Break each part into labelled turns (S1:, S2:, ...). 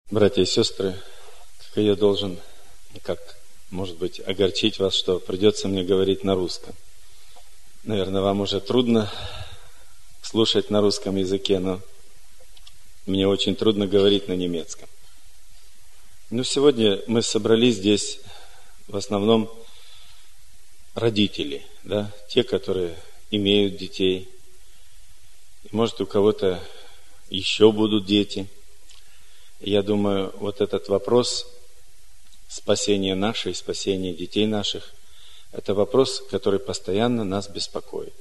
S1: Братья и сестры, как я должен, может быть, огорчить вас, что придется мне говорить на русском. Наверное, вам уже трудно слушать на русском языке, но мне очень трудно говорить на немецком. Но сегодня мы собрались здесь в основном родители, да, те, которые имеют детей. И, может, у кого-то еще будут дети. И я думаю, вот этот вопрос спасения нашей, спасения детей наших, это вопрос, который постоянно нас беспокоит.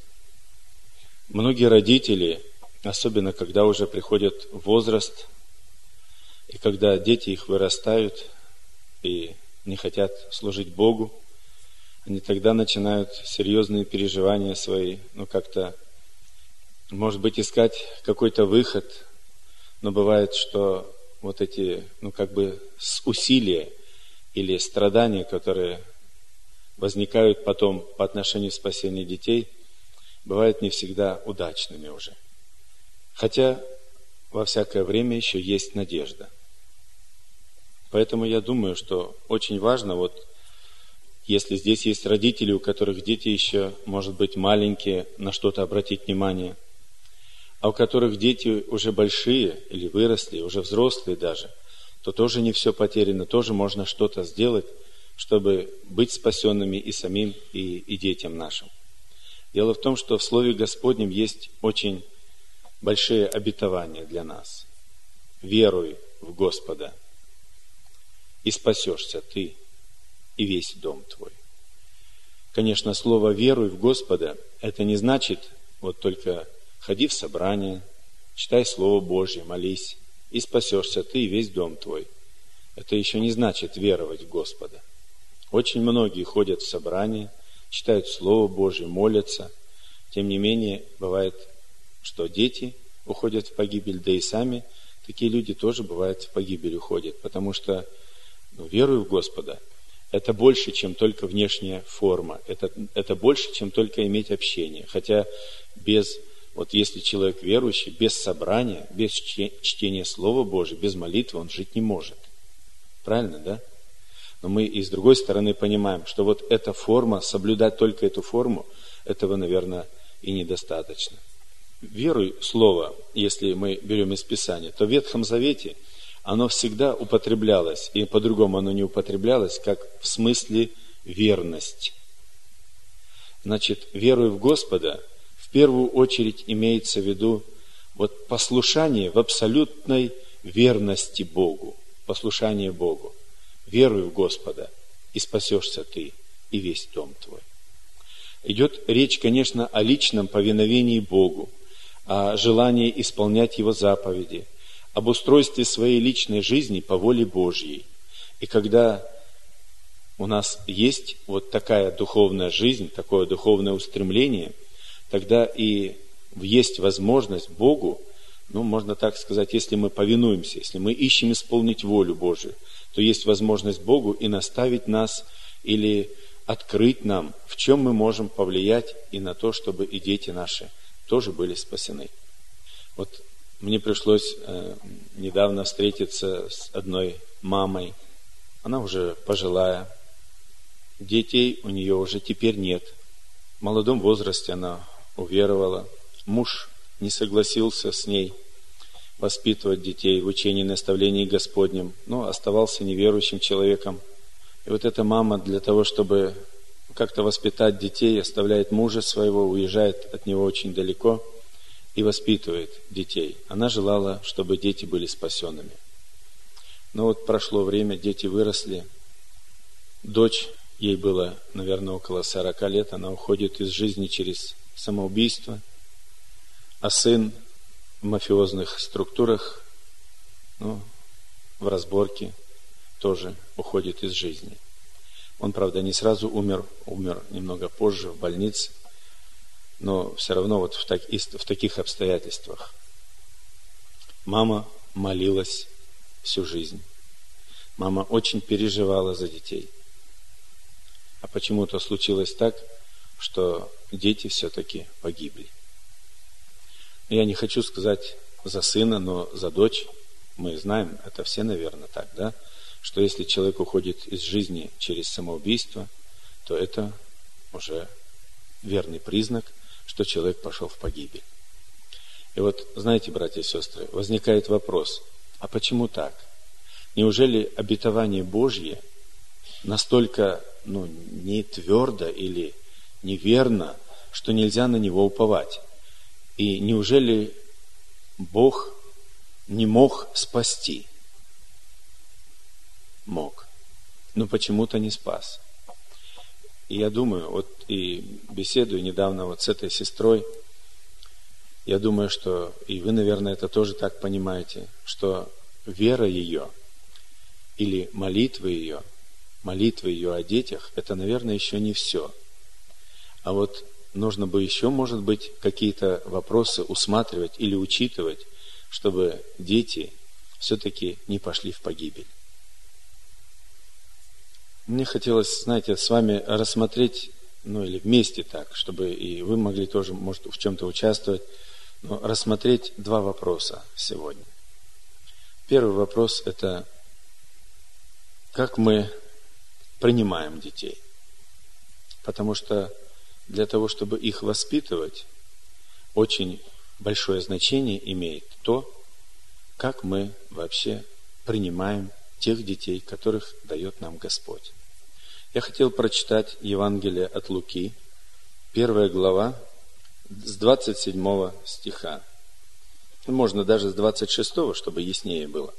S1: Многие родители, особенно когда уже приходят в возраст, и когда дети их вырастают и не хотят служить Богу, они тогда начинают серьезные переживания свои, как-то, может быть, искать какой-то выход, но бывает, что вот эти, усилия или страдания, которые возникают потом по отношению к спасению детей, бывают не всегда удачными уже. Хотя во всякое время еще есть надежда. Поэтому я думаю, что очень важно, если здесь есть родители, у которых дети еще, может быть, маленькие, на что-то обратить внимание, а у которых дети уже большие или выросли, уже взрослые даже, то тоже не все потеряно, тоже можно что-то сделать, чтобы быть спасенными и самим, и детям нашим. Дело в том, что в Слове Господнем есть очень большие обетования для нас. Веруй в Господа, и спасешься ты, и весь дом твой. Конечно, слово «веруй в Господа» это не значит только ходи в собрание, читай Слово Божье, молись, и спасешься ты и весь дом твой. Это еще не значит веровать в Господа. Очень многие ходят в собрание, читают Слово Божье, молятся. Тем не менее, бывает, что дети уходят в погибель, да и сами такие люди тоже, бывает, в погибель уходят. Потому что веруй в Господа это больше, чем только внешняя форма. Это больше, чем только иметь общение. Хотя если человек верующий, без собрания, без чтения Слова Божьего, без молитвы, он жить не может. Правильно, да? Но мы и с другой стороны понимаем, что эта форма, соблюдать только эту форму, этого, наверное, и недостаточно. Веруй Слово, если мы берем из Писания, то в Ветхом Завете оно всегда употреблялось, и по-другому оно не употреблялось, как в смысле верность. Значит, веруй в Господа, в первую очередь имеется в виду послушание в абсолютной верности Богу, послушание Богу. Веруй в Господа, и спасешься ты, и весь дом твой. Идет речь, конечно, о личном повиновении Богу, о желании исполнять Его заповеди, об устройстве своей личной жизни по воле Божьей. И когда у нас есть такая духовная жизнь, такое духовное устремление, тогда и есть возможность Богу, можно так сказать, если мы повинуемся, если мы ищем исполнить волю Божию, то есть возможность Богу и наставить нас или открыть нам, в чем мы можем повлиять и на то, чтобы и дети наши тоже были спасены. Мне пришлось недавно встретиться с одной мамой. Она уже пожилая. Детей у нее уже теперь нет. В молодом возрасте она уверовала. Муж не согласился с ней воспитывать детей в учении и наставлении Господнем, но оставался неверующим человеком. И эта мама для того, чтобы как-то воспитать детей, оставляет мужа своего, уезжает от него очень далеко и воспитывает детей. Она желала, чтобы дети были спасенными. Но прошло время, дети выросли. Дочь, ей было, наверное, около 40 лет, она уходит из жизни через самоубийство. А сын в мафиозных структурах, в разборке, тоже уходит из жизни. Он, правда, не сразу умер немного позже в больнице, но все равно в таких обстоятельствах. Мама молилась всю жизнь. Мама очень переживала за детей. А почему-то случилось так, что дети все-таки погибли. Я не хочу сказать за сына, но за дочь мы знаем, это все, наверное, так, да, что если человек уходит из жизни через самоубийство, то это уже верный признак, что человек пошел в погибель. И вот, знаете, братья и сестры, возникает вопрос, а почему так? Неужели обетование Божье настолько, не твердо или неверно, что нельзя на него уповать? И неужели Бог не мог спасти? Мог, но почему-то не спас. И я думаю, вот и беседую недавно вот с этой сестрой, я думаю, что и вы, наверное, это тоже так понимаете, что вера ее или молитвы ее о детях, это, наверное, еще не все. А вот нужно бы еще, может быть, какие-то вопросы усматривать или учитывать, чтобы дети все-таки не пошли в погибель. Мне хотелось, знаете, с вами рассмотреть, или вместе так, чтобы и вы могли тоже, может, в чем-то участвовать, но рассмотреть два вопроса сегодня. Первый вопрос – это как мы принимаем детей. Потому что для того, чтобы их воспитывать, очень большое значение имеет то, как мы вообще принимаем тех детей, которых дает нам Господь. Я хотел прочитать Евангелие от Луки, 1 глава, с 27 стиха. Можно даже с 26, чтобы яснее было.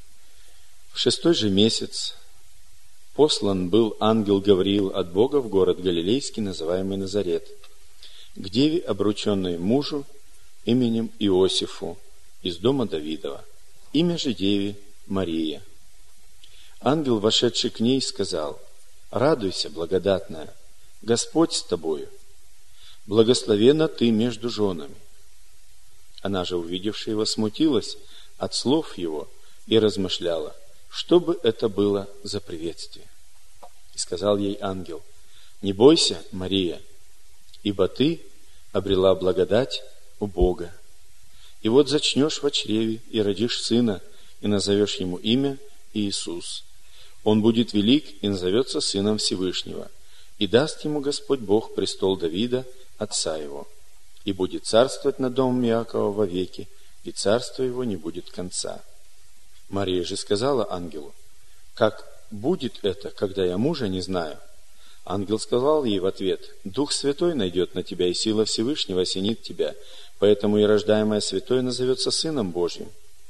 S1: В 6 же месяц послан был ангел Гавриил от Бога в город Галилейский, называемый Назарет, к деве, обрученной мужу именем Иосифу из дома Давидова. Имя же деве Мария. Ангел, вошедший к ней, сказал: «Радуйся, благодатная, Господь с тобою, благословенна ты между женами». Она же, увидевшая его, смутилась от слов его и размышляла, что бы это было за приветствие. И сказал ей ангел: «Не бойся, Мария, ибо ты обрела благодать у Бога. И вот зачнешь во чреве и родишь сына, и назовешь ему имя Иисус. Он будет велик и назовется Сыном Всевышнего, и даст ему Господь Бог престол Давида, отца его, и будет царствовать над домом Иакова вовеки, и царство его не будет конца». Мария же сказала ангелу: «Как будет это, когда я мужа не знаю?» Ангел сказал ей в ответ: «Дух Святой найдет на тебя, и сила Всевышнего осенит тебя, поэтому и рождаемое святое назовется Сыном Божьим».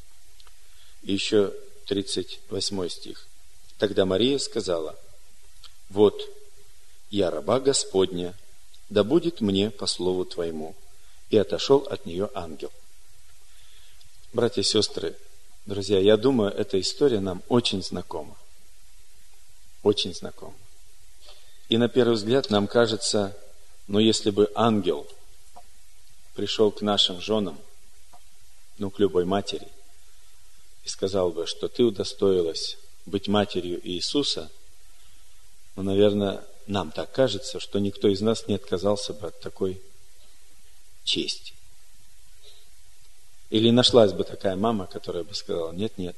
S1: И еще 38 стих. Тогда Мария сказала: «Вот, я раба Господня, да будет мне по слову Твоему». И отошел от нее ангел. Братья и сестры, друзья, я думаю, эта история нам очень знакома. Очень знакома. И на первый взгляд нам кажется, если бы ангел пришел к нашим женам, к любой матери, и сказал бы, что ты удостоилась быть матерью Иисуса, наверное, нам так кажется, что никто из нас не отказался бы от такой чести. Или нашлась бы такая мама, которая бы сказала: нет,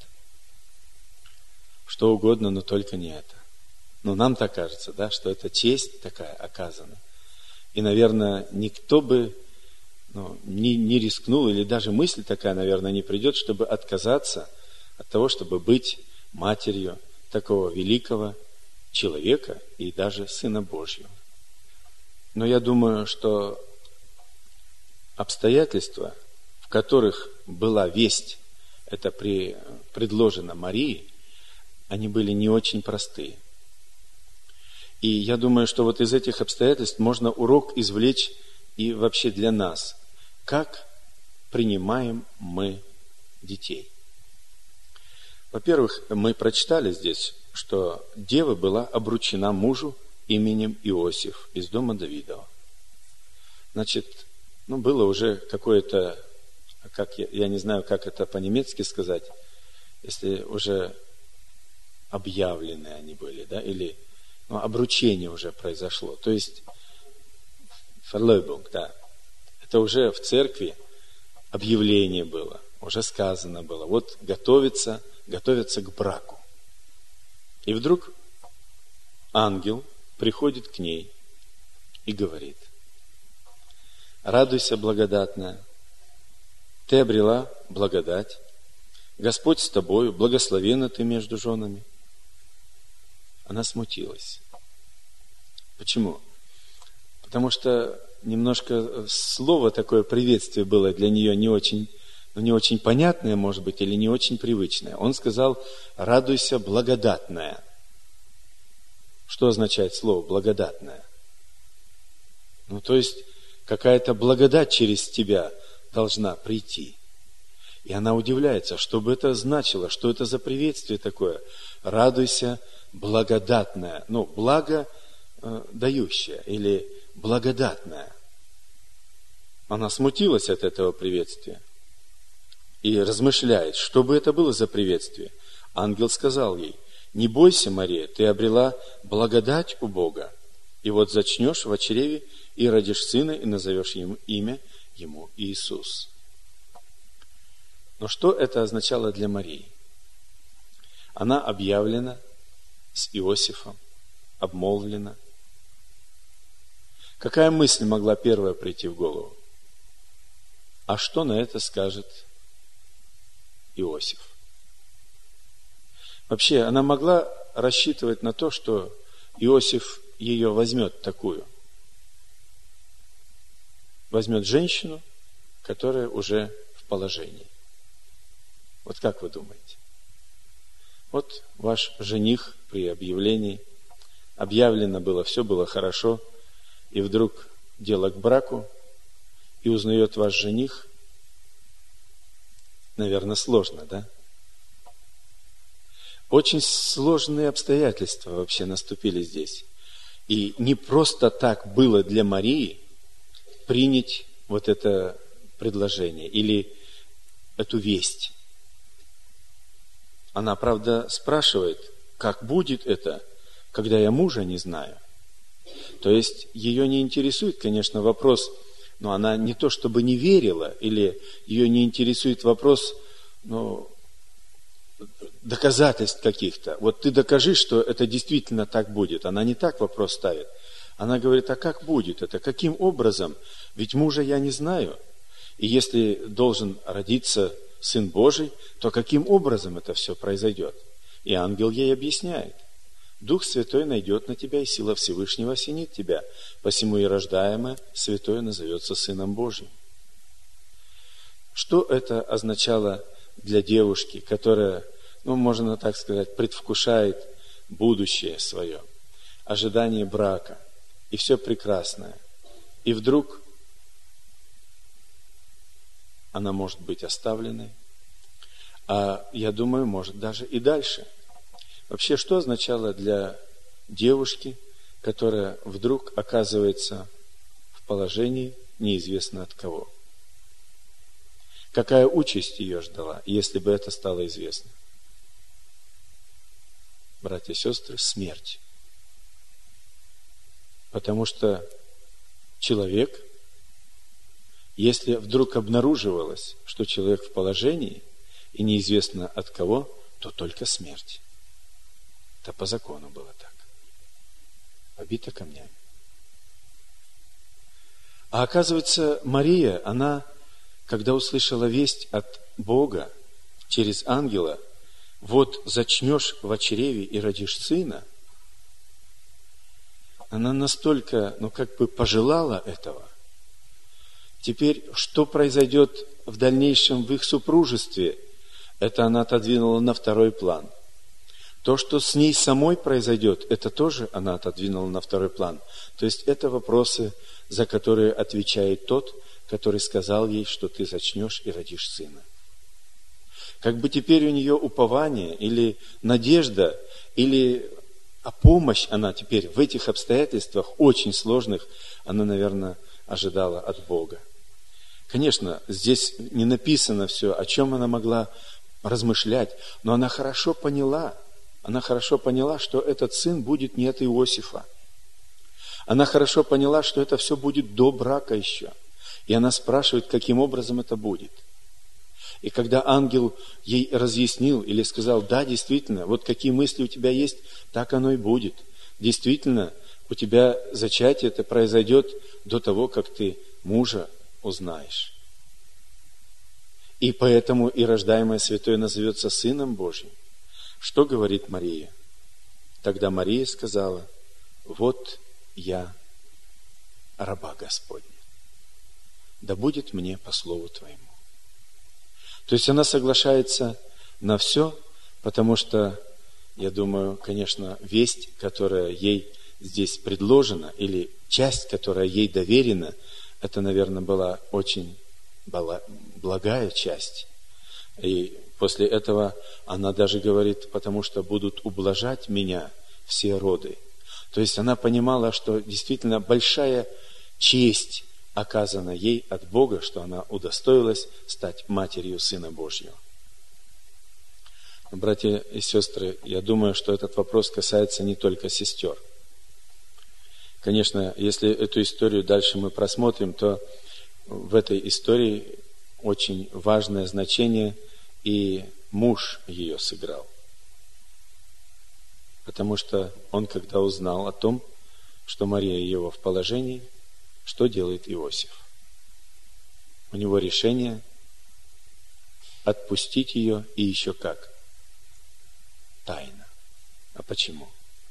S1: что угодно, но только не это. Нам так кажется, да, что это честь такая оказана. И, наверное, никто бы не рискнул, или даже мысль такая, наверное, не придет, чтобы отказаться от того, чтобы быть матерью такого великого человека и даже Сына Божьего. Но я думаю, что обстоятельства, в которых была весть, это предложено Марии, они были не очень простые. И я думаю, что вот из этих обстоятельств можно урок извлечь и вообще для нас. Как принимаем мы детей? Во-первых, мы прочитали здесь, что дева была обручена мужу именем Иосиф из дома Давидова. Значит, было уже какое-то, я не знаю, как это по-немецки сказать, если уже объявленные они были, да, или обручение уже произошло. То есть, Verlobung, да, это уже в церкви объявление было. уже сказано было, вот готовится к браку. И вдруг ангел приходит к ней и говорит: радуйся, благодатная, ты обрела благодать, Господь с тобою, благословенна ты между женами. Она смутилась. Почему? Потому что немножко слово такое приветствие было для нее не очень понятное, может быть, или не очень привычное. Он сказал: радуйся, благодатная. Что означает слово благодатная? То есть какая-то благодать через тебя должна прийти. И она удивляется, что бы это значило, что это за приветствие такое. Радуйся, благодатная. Благо дающая или благодатная. Она смутилась от этого приветствия и размышляет, что бы это было за приветствие. Ангел сказал ей: не бойся, Мария, ты обрела благодать у Бога, и вот зачнешь в чреве и родишь сына, и назовешь ему имя ему Иисус. Но что это означало для Марии? Она объявлена с Иосифом, обмолвлена. Какая мысль могла первая прийти в голову? А что на это скажет Иосиф? Вообще, она могла рассчитывать на то, что Иосиф ее возьмет такую. Возьмет женщину, которая уже в положении. Вот как вы думаете? Вот ваш жених при объявлении, объявлено было, все было хорошо, и вдруг дело к браку, и узнает ваш жених. Наверное, сложно, да? Очень сложные обстоятельства вообще наступили здесь. И не просто так было для Марии принять вот это предложение или эту весть. Она, правда, спрашивает, как будет это, когда я мужа не знаю. То есть ее не интересует, конечно, вопрос, но она не то чтобы не верила, или ее не интересует вопрос, доказательств каких-то. Вот ты докажи, что это действительно так будет. Она не так вопрос ставит. Она говорит: а как будет это? Каким образом? Ведь мужа я не знаю. И если должен родиться Сын Божий, то каким образом это все произойдет? И ангел ей объясняет: Дух Святой найдет на тебя, и сила Всевышнего осенит тебя, посему и рождаемое святое назовется Сыном Божьим. Что это означало для девушки, которая, можно так сказать, предвкушает будущее свое, ожидание брака, и все прекрасное. И вдруг она может быть оставленной, а я думаю, может даже и дальше. Вообще, что означало для девушки, которая вдруг оказывается в положении неизвестно от кого? Какая участь ее ждала, если бы это стало известно? Братья и сестры, смерть. Потому что человек, если вдруг обнаруживалось, что человек в положении, и неизвестно от кого, то только смерть. Это по закону было так. Побита камнями. А оказывается, Мария, она, когда услышала весть от Бога через ангела, вот зачнешь в чреве и родишь сына, она настолько, пожелала этого. Теперь, что произойдет в дальнейшем в их супружестве, это она отодвинула на второй план. То, что с ней самой произойдет, это тоже она отодвинула на второй план. То есть это вопросы, за которые отвечает тот, который сказал ей, что ты зачнешь и родишь сына. Как бы теперь у нее упование или надежда, или помощь она теперь в этих обстоятельствах очень сложных, она, наверное, ожидала от Бога. Конечно, здесь не написано все, о чем она могла размышлять, но она хорошо поняла, что этот сын будет не от Иосифа. Она хорошо поняла, что это все будет до брака еще. И она спрашивает, каким образом это будет. И когда ангел ей разъяснил или сказал: да, действительно, вот какие мысли у тебя есть, так оно и будет. Действительно, у тебя зачатие это произойдет до того, как ты мужа узнаешь. И поэтому и рождаемое святое назовется Сыном Божьим. Что говорит Мария? Тогда Мария сказала: вот я, раба Господня, да будет мне по слову Твоему. То есть она соглашается на все, потому что, я думаю, конечно, весть, которая ей здесь предложена, или часть, которая ей доверена, это, наверное, была очень благая часть. И после этого она даже говорит: потому что будут ублажать меня все роды. То есть она понимала, что действительно большая честь оказана ей от Бога, что она удостоилась стать матерью Сына Божьего. Братья и сестры, я думаю, что этот вопрос касается не только сестер. Конечно, если эту историю дальше мы просмотрим, то в этой истории очень важное значение и муж ее сыграл. Потому что он, когда узнал о том, что Мария его в положении, что делает Иосиф? У него решение отпустить ее, и еще как? Тайно. А почему?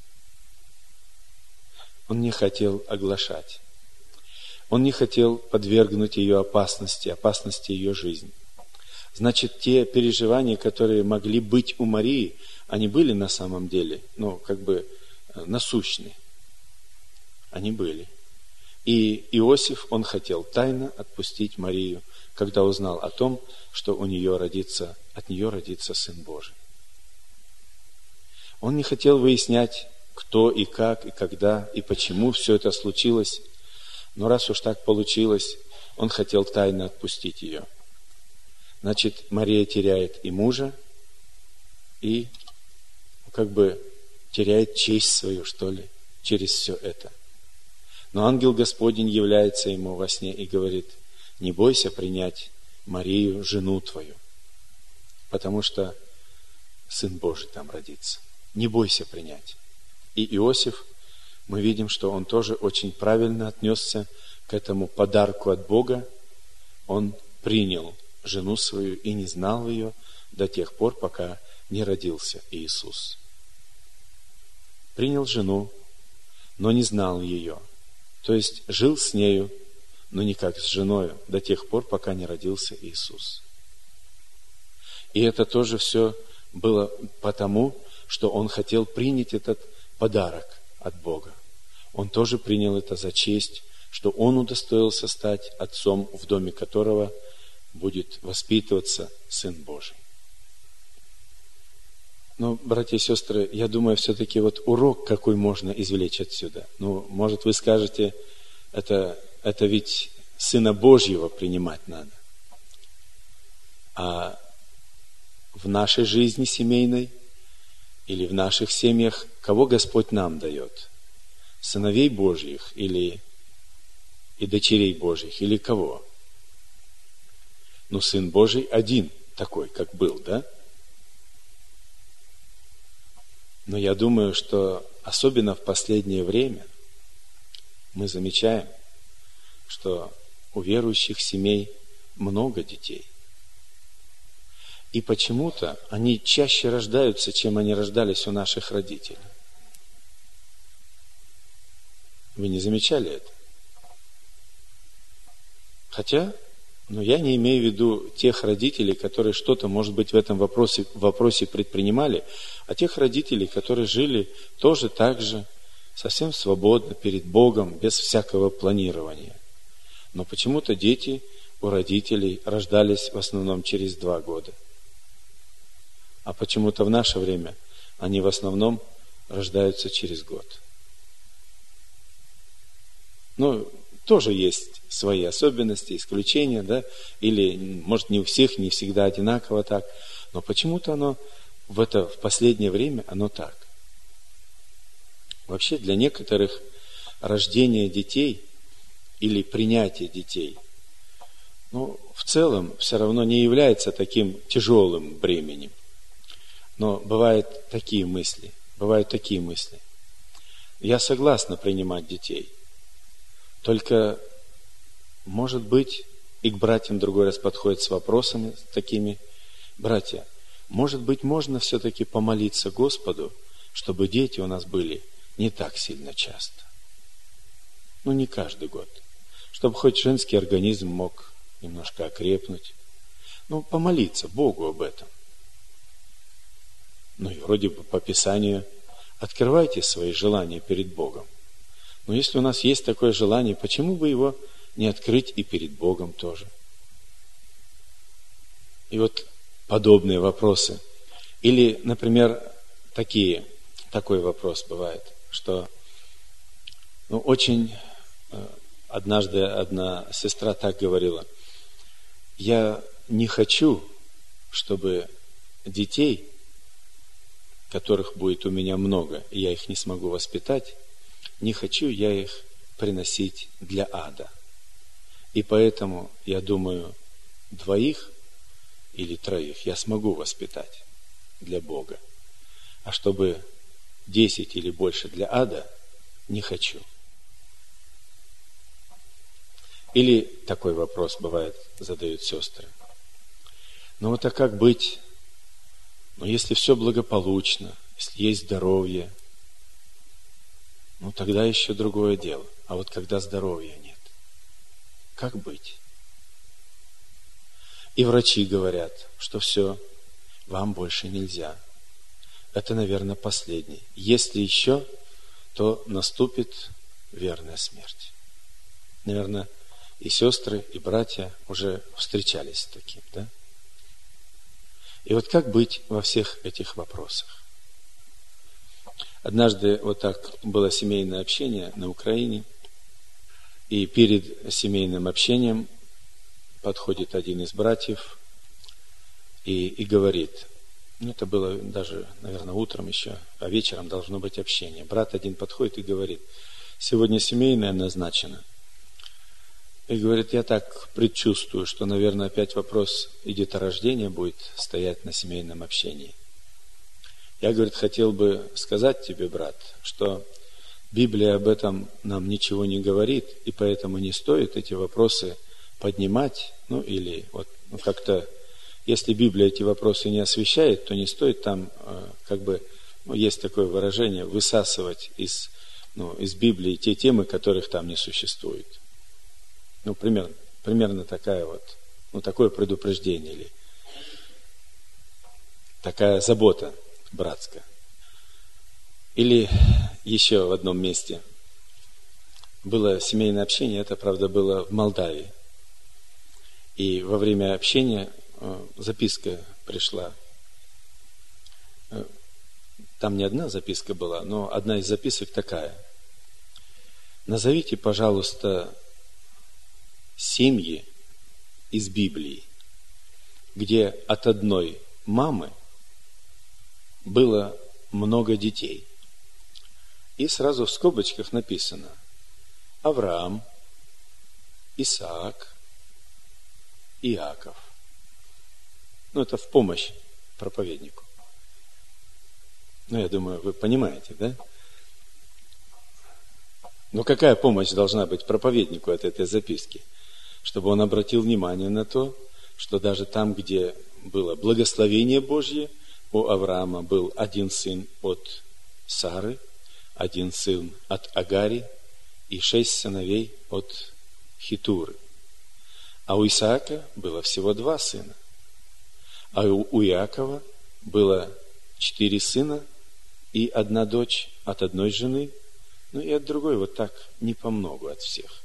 S1: Он не хотел оглашать. Он не хотел подвергнуть ее опасности ее жизни. Значит, те переживания, которые могли быть у Марии, они были на самом деле, насущны. Они были. И Иосиф, он хотел тайно отпустить Марию, когда узнал о том, что от нее родится Сын Божий. Он не хотел выяснять, кто и как, и когда, и почему все это случилось. Но раз уж так получилось, он хотел тайно отпустить ее. Значит, Мария теряет и мужа, и теряет честь свою, через все это. Но ангел Господень является ему во сне и говорит: не бойся принять Марию, жену твою, потому что Сын Божий там родится. Не бойся принять. И Иосиф, мы видим, что он тоже очень правильно отнесся к этому подарку от Бога. Он принял жену свою и не знал ее до тех пор, пока не родился Иисус. Принял жену, но не знал ее. То есть жил с нею, но не как с женою, до тех пор, пока не родился Иисус. И это тоже все было потому, что он хотел принять этот подарок от Бога. Он тоже принял это за честь, что он удостоился стать отцом, в доме которого будет воспитываться Сын Божий. Но, братья и сестры, я думаю, все-таки урок какой можно извлечь отсюда. Может, вы скажете, это ведь Сына Божьего принимать надо. А в нашей жизни семейной или в наших семьях кого Господь нам дает? Сыновей Божьих и дочерей Божьих, или кого? Сын Божий один такой, как был, да? Но я думаю, что особенно в последнее время мы замечаем, что у верующих семей много детей. И почему-то они чаще рождаются, чем они рождались у наших родителей. Вы не замечали это? Хотя, я не имею в виду тех родителей, которые что-то, может быть, в этом вопросе предпринимали, а тех родителей, которые жили тоже так же, совсем свободно перед Богом, без всякого планирования. Но почему-то дети у родителей рождались в основном через 2 года. А почему-то в наше время они в основном рождаются через год. Тоже есть свои особенности, исключения, да, или, может, не у всех, не всегда одинаково так, но почему-то оно в последнее время оно так. Вообще для некоторых рождение детей или принятие детей в целом все равно не является таким тяжелым бременем. Но бывают такие мысли. Я согласна принимать детей. Только, может быть, и к братьям другой раз подходит с вопросами такими: братья, может быть, можно все-таки помолиться Господу, чтобы дети у нас были не так сильно часто. Не каждый год. Чтобы хоть женский организм мог немножко окрепнуть. Помолиться Богу об этом. И вроде бы по Писанию открывайте свои желания перед Богом. Но если у нас есть такое желание, почему бы его не открыть и перед Богом тоже? И подобные вопросы. Или, например, такой вопрос бывает, что однажды одна сестра так говорила: я не хочу, чтобы детей, которых будет у меня много, и я их не смогу воспитать, не хочу я их приносить для ада. И поэтому, я думаю, 2 или 3 я смогу воспитать для Бога. А чтобы 10 или больше для ада, не хочу. Или такой вопрос бывает, задают сестры: а как быть? Если все благополучно, если есть здоровье, тогда еще другое дело. А когда здоровья нет, как быть? И врачи говорят, что все, вам больше нельзя. Это, наверное, последний. Если еще, то наступит верная смерть. Наверное, и сестры, и братья уже встречались с таким, да? И как быть во всех этих вопросах? Однажды так было семейное общение на Украине, и перед семейным общением подходит один из братьев и говорит, это было даже, наверное, утром еще, а вечером должно быть общение. Брат один подходит и говорит: сегодня семейное назначено. И говорит: я так предчувствую, что, наверное, опять вопрос и деторождения будет стоять на семейном общении. Я, говорит, хотел бы сказать тебе, брат, что Библия об этом нам ничего не говорит, и поэтому не стоит эти вопросы поднимать, или как-то, если Библия эти вопросы не освещает, то не стоит там, есть такое выражение, высасывать из Библии те темы, которых там не существует. Примерно такая такое предупреждение или такая забота братская. Или еще в одном месте было семейное общение, это, правда, было в Молдавии. И во время общения записка пришла. Там не одна записка была, но одна из записок такая: назовите, пожалуйста, семьи из Библии, где от одной мамы было много детей. И сразу в скобочках написано: Авраам, Исаак, Иаков. Это в помощь проповеднику. Я думаю, вы понимаете, да? Какая помощь должна быть проповеднику от этой записки? Чтобы он обратил внимание на то, что даже там, где было благословение Божье, у Авраама был 1 сын от Сары, 1 сын от Агари и 6 сыновей от Хитуры. А у Исаака было всего 2 сына. А у Иакова было 4 сына и 1 дочь от одной жены, и от другой так не помногу от всех.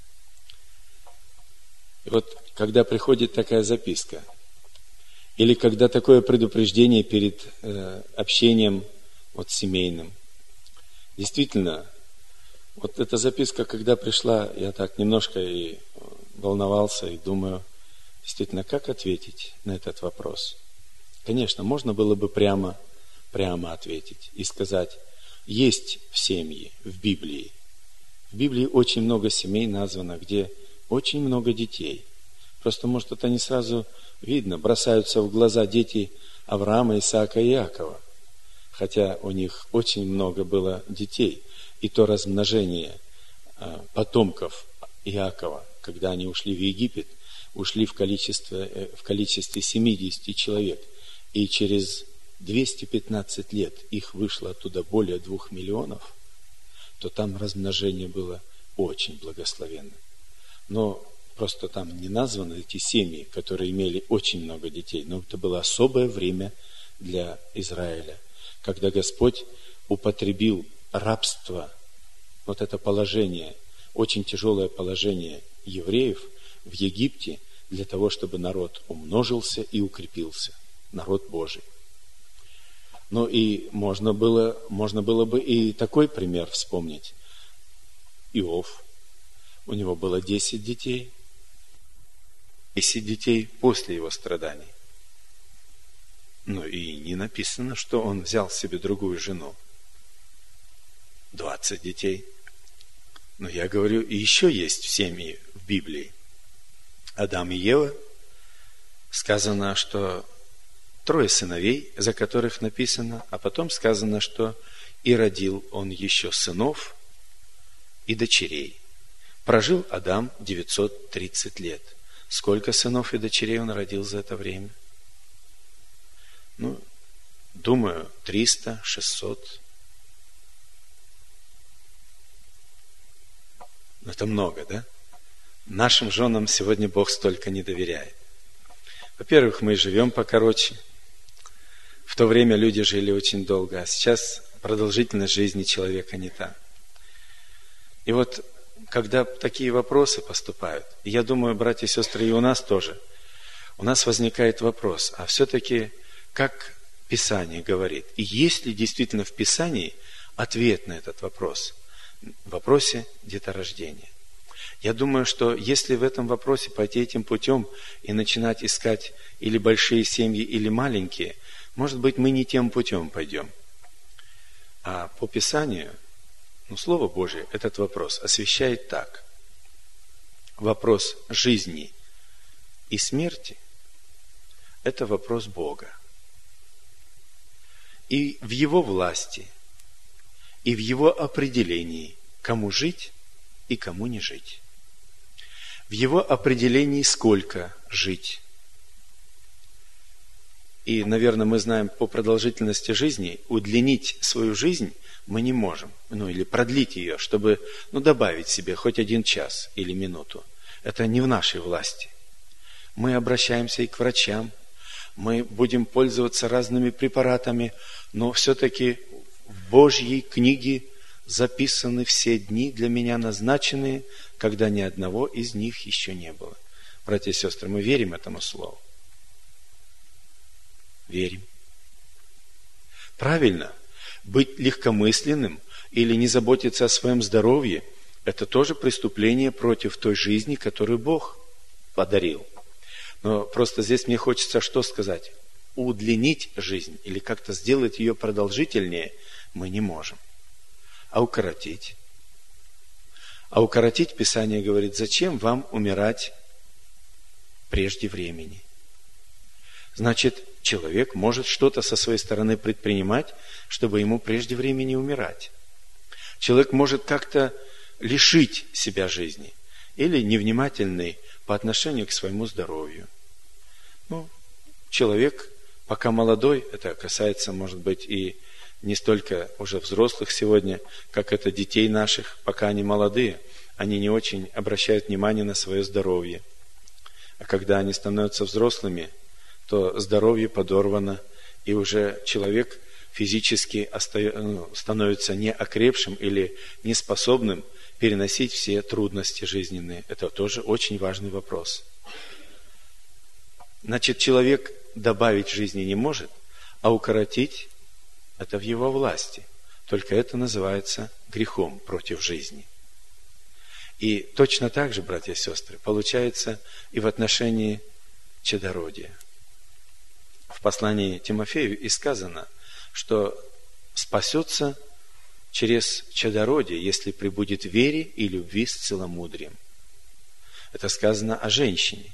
S1: И когда приходит такая записка, или когда такое предупреждение перед общением семейным, действительно, эта записка, когда пришла, я так немножко и волновался, и думаю, действительно, как ответить на этот вопрос? Конечно, можно было бы прямо ответить и сказать: есть семьи в Библии. В Библии очень много семей названо, где очень много детей. Просто, может, это не сразу видно. Бросаются в глаза дети Авраама, Исаака и Иакова. Хотя у них очень много было детей. И то размножение потомков Иакова, когда они ушли в Египет, ушли в количестве 70 человек. И через 215 лет их вышло оттуда более 2 миллионов, то там размножение было очень благословенно. Но просто там не названы эти семьи, которые имели очень много детей. Но это было особое время для Израиля, когда Господь употребил рабство, вот это положение, очень тяжелое положение евреев в Египте, для того, чтобы народ умножился и укрепился, народ Божий. Ну и можно было бы и такой пример вспомнить. Иов, у него было 10 детей, 10 детей после его страданий. Ну и не написано, что он взял себе другую жену. 20 детей. Но я говорю, и еще есть в семье в Библии. Адам и Ева, сказано, что 3 сыновей, за которых написано, а потом сказано, что и родил он еще сынов и дочерей. Прожил Адам 930 лет. Сколько сынов и дочерей он родил за это время? Ну, думаю, 300, 600. Это много, да? Нашим женам сегодня Бог столько не доверяет. Во-первых, мы живем покороче. В то время люди жили очень долго, а сейчас продолжительность жизни человека не та. И вот, когда такие вопросы поступают, и я думаю, братья и сестры, и у нас тоже, у нас возникает вопрос, а все-таки, как Писание говорит, и есть ли действительно в Писании ответ на этот вопрос, в вопросе деторождения? Я думаю, что если в этом вопросе пойти этим путем и начинать искать или большие семьи, или маленькие, может быть, мы не тем путем пойдем. А по Писанию, Слово Божие этот вопрос освещает так. Вопрос жизни и смерти – это вопрос Бога. И в Его власти, и в Его определении, кому жить и кому не жить. В Его определении, сколько жить. И, наверное, мы знаем по продолжительности жизни, удлинить свою жизнь мы не можем. Или продлить ее, чтобы добавить себе хоть 1 час или минуту. Это не в нашей власти. Мы обращаемся и к врачам, мы будем пользоваться разными препаратами, но все-таки в Божьей книге записаны все дни для меня назначенные, когда ни одного из них еще не было. Братья и сестры, мы верим этому слову? Верим. Правильно. Быть легкомысленным или не заботиться о своем здоровье – это тоже преступление против той жизни, которую Бог подарил. Но просто здесь мне хочется что сказать? Удлинить жизнь или как-то сделать ее продолжительнее мы не можем. А укоротить? А укоротить Писание говорит, зачем вам умирать прежде времени? Значит, человек может что-то со своей стороны предпринимать, чтобы ему прежде времени умирать. Человек может как-то лишить себя жизни или невнимательный по отношению к своему здоровью. Человек, пока молодой, это касается, может быть, и не столько уже взрослых сегодня, как это детей наших, пока они молодые, они не очень обращают внимание на свое здоровье. А когда они становятся взрослыми, то здоровье подорвано, и уже человек физически становится неокрепшим или неспособным переносить все трудности жизненные. Это тоже очень важный вопрос. Значит, человек добавить жизни не может, а укоротить – это в его власти. Только это называется грехом против жизни. И точно так же, братья и сестры, получается и в отношении чадородия. В послании Тимофею и сказано, что спасется через чадородие, если пребудет в вере и любви с целомудрием. Это сказано о женщине,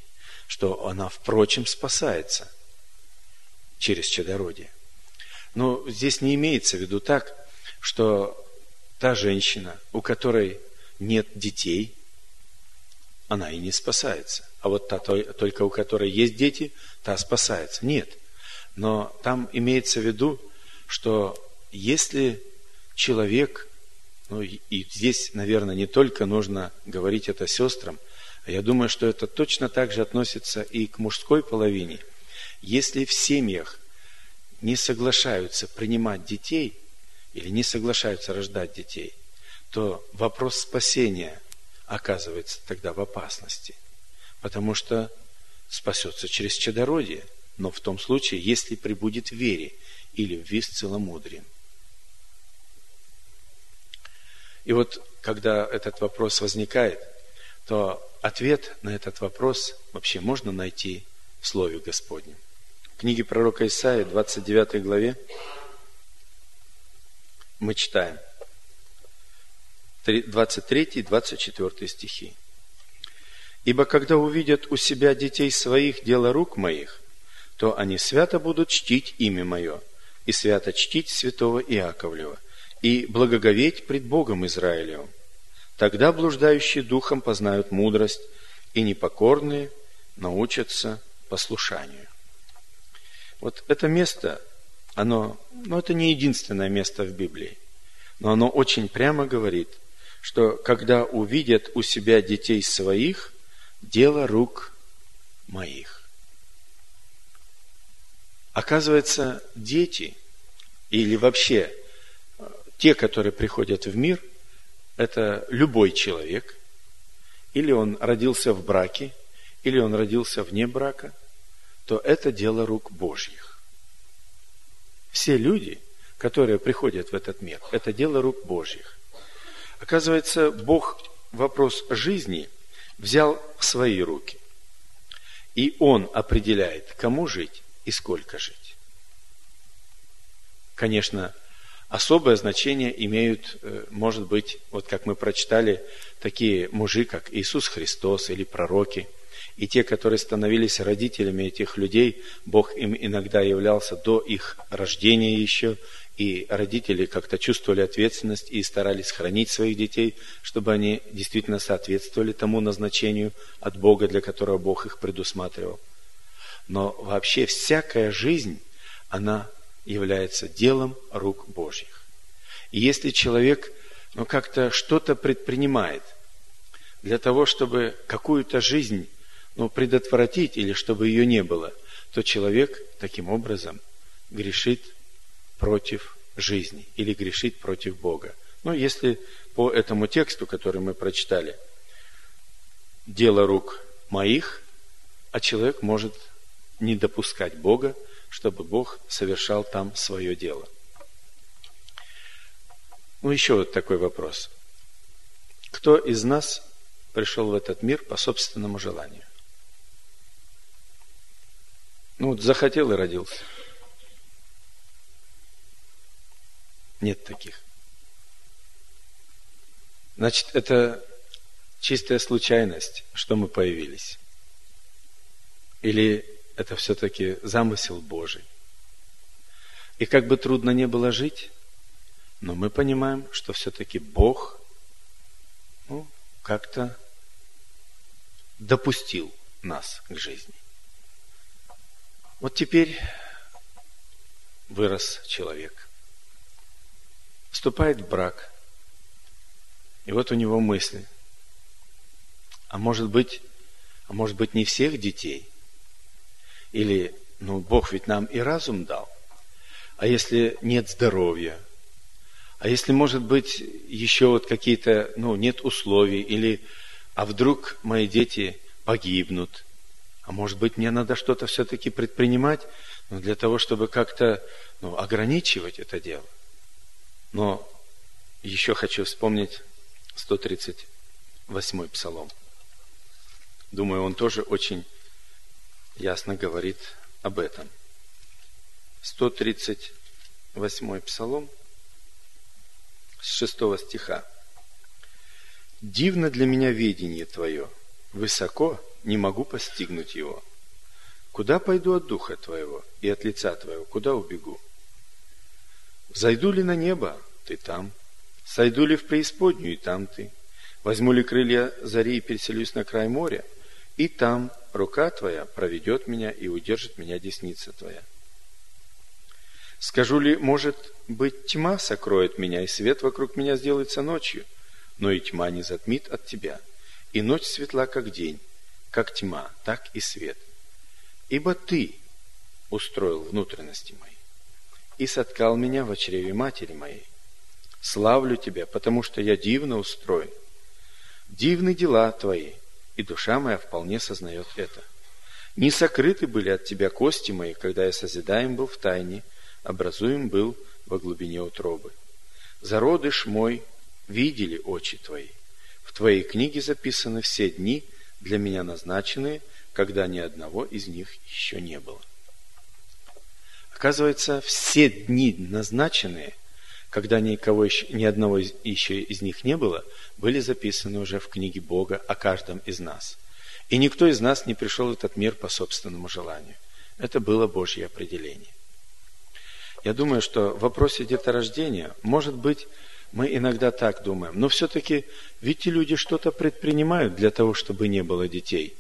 S2: что она, впрочем, спасается через чадородие. Но здесь не имеется в виду так, что та женщина, у которой нет детей, она и не спасается. А вот та только у которой есть дети, та спасается. Нет. Но там имеется в виду, что если человек, и здесь, наверное, не только нужно говорить это сестрам, а я думаю, что это точно так же относится и к мужской половине. Если в семьях не соглашаются принимать детей или не соглашаются рождать детей, то вопрос спасения оказывается тогда в опасности, потому что спасется через чадородие, но в том случае, если пребудет в вере и любви с целомудрием. И вот, когда этот вопрос возникает, то ответ на этот вопрос вообще можно найти в Слове Господнем. В книге пророка Исаии, 29 главе, мы читаем 23 и 24 стихи. «Ибо когда увидят у себя детей своих дело рук моих, то они свято будут чтить имя мое, и свято чтить святого Иаковлева, и благоговеть пред Богом Израилевым. Тогда блуждающие духом познают мудрость, и непокорные научатся послушанию». Вот это место, это не единственное место в Библии, но оно очень прямо говорит, что когда увидят у себя детей своих, дело рук моих. Оказывается, дети, или вообще те, которые приходят в мир, это любой человек, или он родился в браке, или он родился вне брака, то это дело рук Божьих. Все люди, которые приходят в этот мир, это дело рук Божьих. Оказывается, Бог вопрос жизни взял в свои руки. И Он определяет, кому жить и сколько жить. Конечно, особое значение имеют, может быть, вот как мы прочитали, такие мужи, как Иисус Христос или пророки. И те, которые становились родителями этих людей, Бог им иногда являлся до их рождения еще, и родители как-то чувствовали ответственность и старались хранить своих детей, чтобы они действительно соответствовали тому назначению от Бога, для которого Бог их предусматривал. Но вообще всякая жизнь, она является делом рук Божьих. И если человек как-то что-то предпринимает для того, чтобы какую-то жизнь предотвратить или чтобы ее не было, то человек таким образом грешит против жизни или грешит против Бога. Если по этому тексту, который мы прочитали, дело рук моих, а человек может не допускать Бога, чтобы Бог совершал там свое дело. Еще вот такой вопрос. Кто из нас пришел в этот мир по собственному желанию? Захотел и родился. Нет таких. Значит, это чистая случайность, что мы появились. Или это все-таки замысел Божий. И как бы трудно не было жить, но мы понимаем, что все-таки Бог как-то допустил нас к жизни. Вот теперь вырос человек, вступает в брак, и вот у него мысли. А может быть не всех детей? Или, Бог ведь нам и разум дал. А если нет здоровья? А если, может быть, еще вот какие-то, нет условий? Или, а вдруг мои дети погибнут? А может быть, мне надо что-то все-таки предпринимать, для того, чтобы как-то, ограничивать это дело. Но еще хочу вспомнить 138-й псалом. Думаю, он тоже очень ясно говорит об этом. 138-й псалом с 6 стиха. «Дивно для меня ведение Твое, высоко не могу постигнуть его. Куда пойду от Духа Твоего и от лица Твоего? Куда убегу? Зайду ли на небо? Ты там. Сойду ли в преисподнюю? И там Ты. Возьму ли крылья зари и переселюсь на край моря? И там рука Твоя проведет меня и удержит меня десница Твоя. Скажу ли, может быть, тьма сокроет меня, и свет вокруг меня сделается ночью, но и тьма не затмит от Тебя, и ночь светла, как день, как тьма, так и свет. Ибо Ты устроил внутренности мои и соткал меня в чреве матери моей. Славлю Тебя, потому что я дивно устроен. Дивны дела Твои, и душа моя вполне сознает это. Не сокрыты были от Тебя кости мои, когда я созидаем был в тайне, образуем был во глубине утробы. Зародыш мой видели очи Твои. В Твоей книге записаны все дни, для меня назначенные, когда ни одного из них еще не было. Оказывается, все дни назначенные, когда ни одного еще из них не было, были записаны уже в книге Бога о каждом из нас. И никто из нас не пришел в этот мир по собственному желанию. Это было Божье определение. Я думаю, что в вопросе деторождения, может быть, мы иногда так думаем, но все-таки ведь и люди что-то предпринимают для того, чтобы не было детей.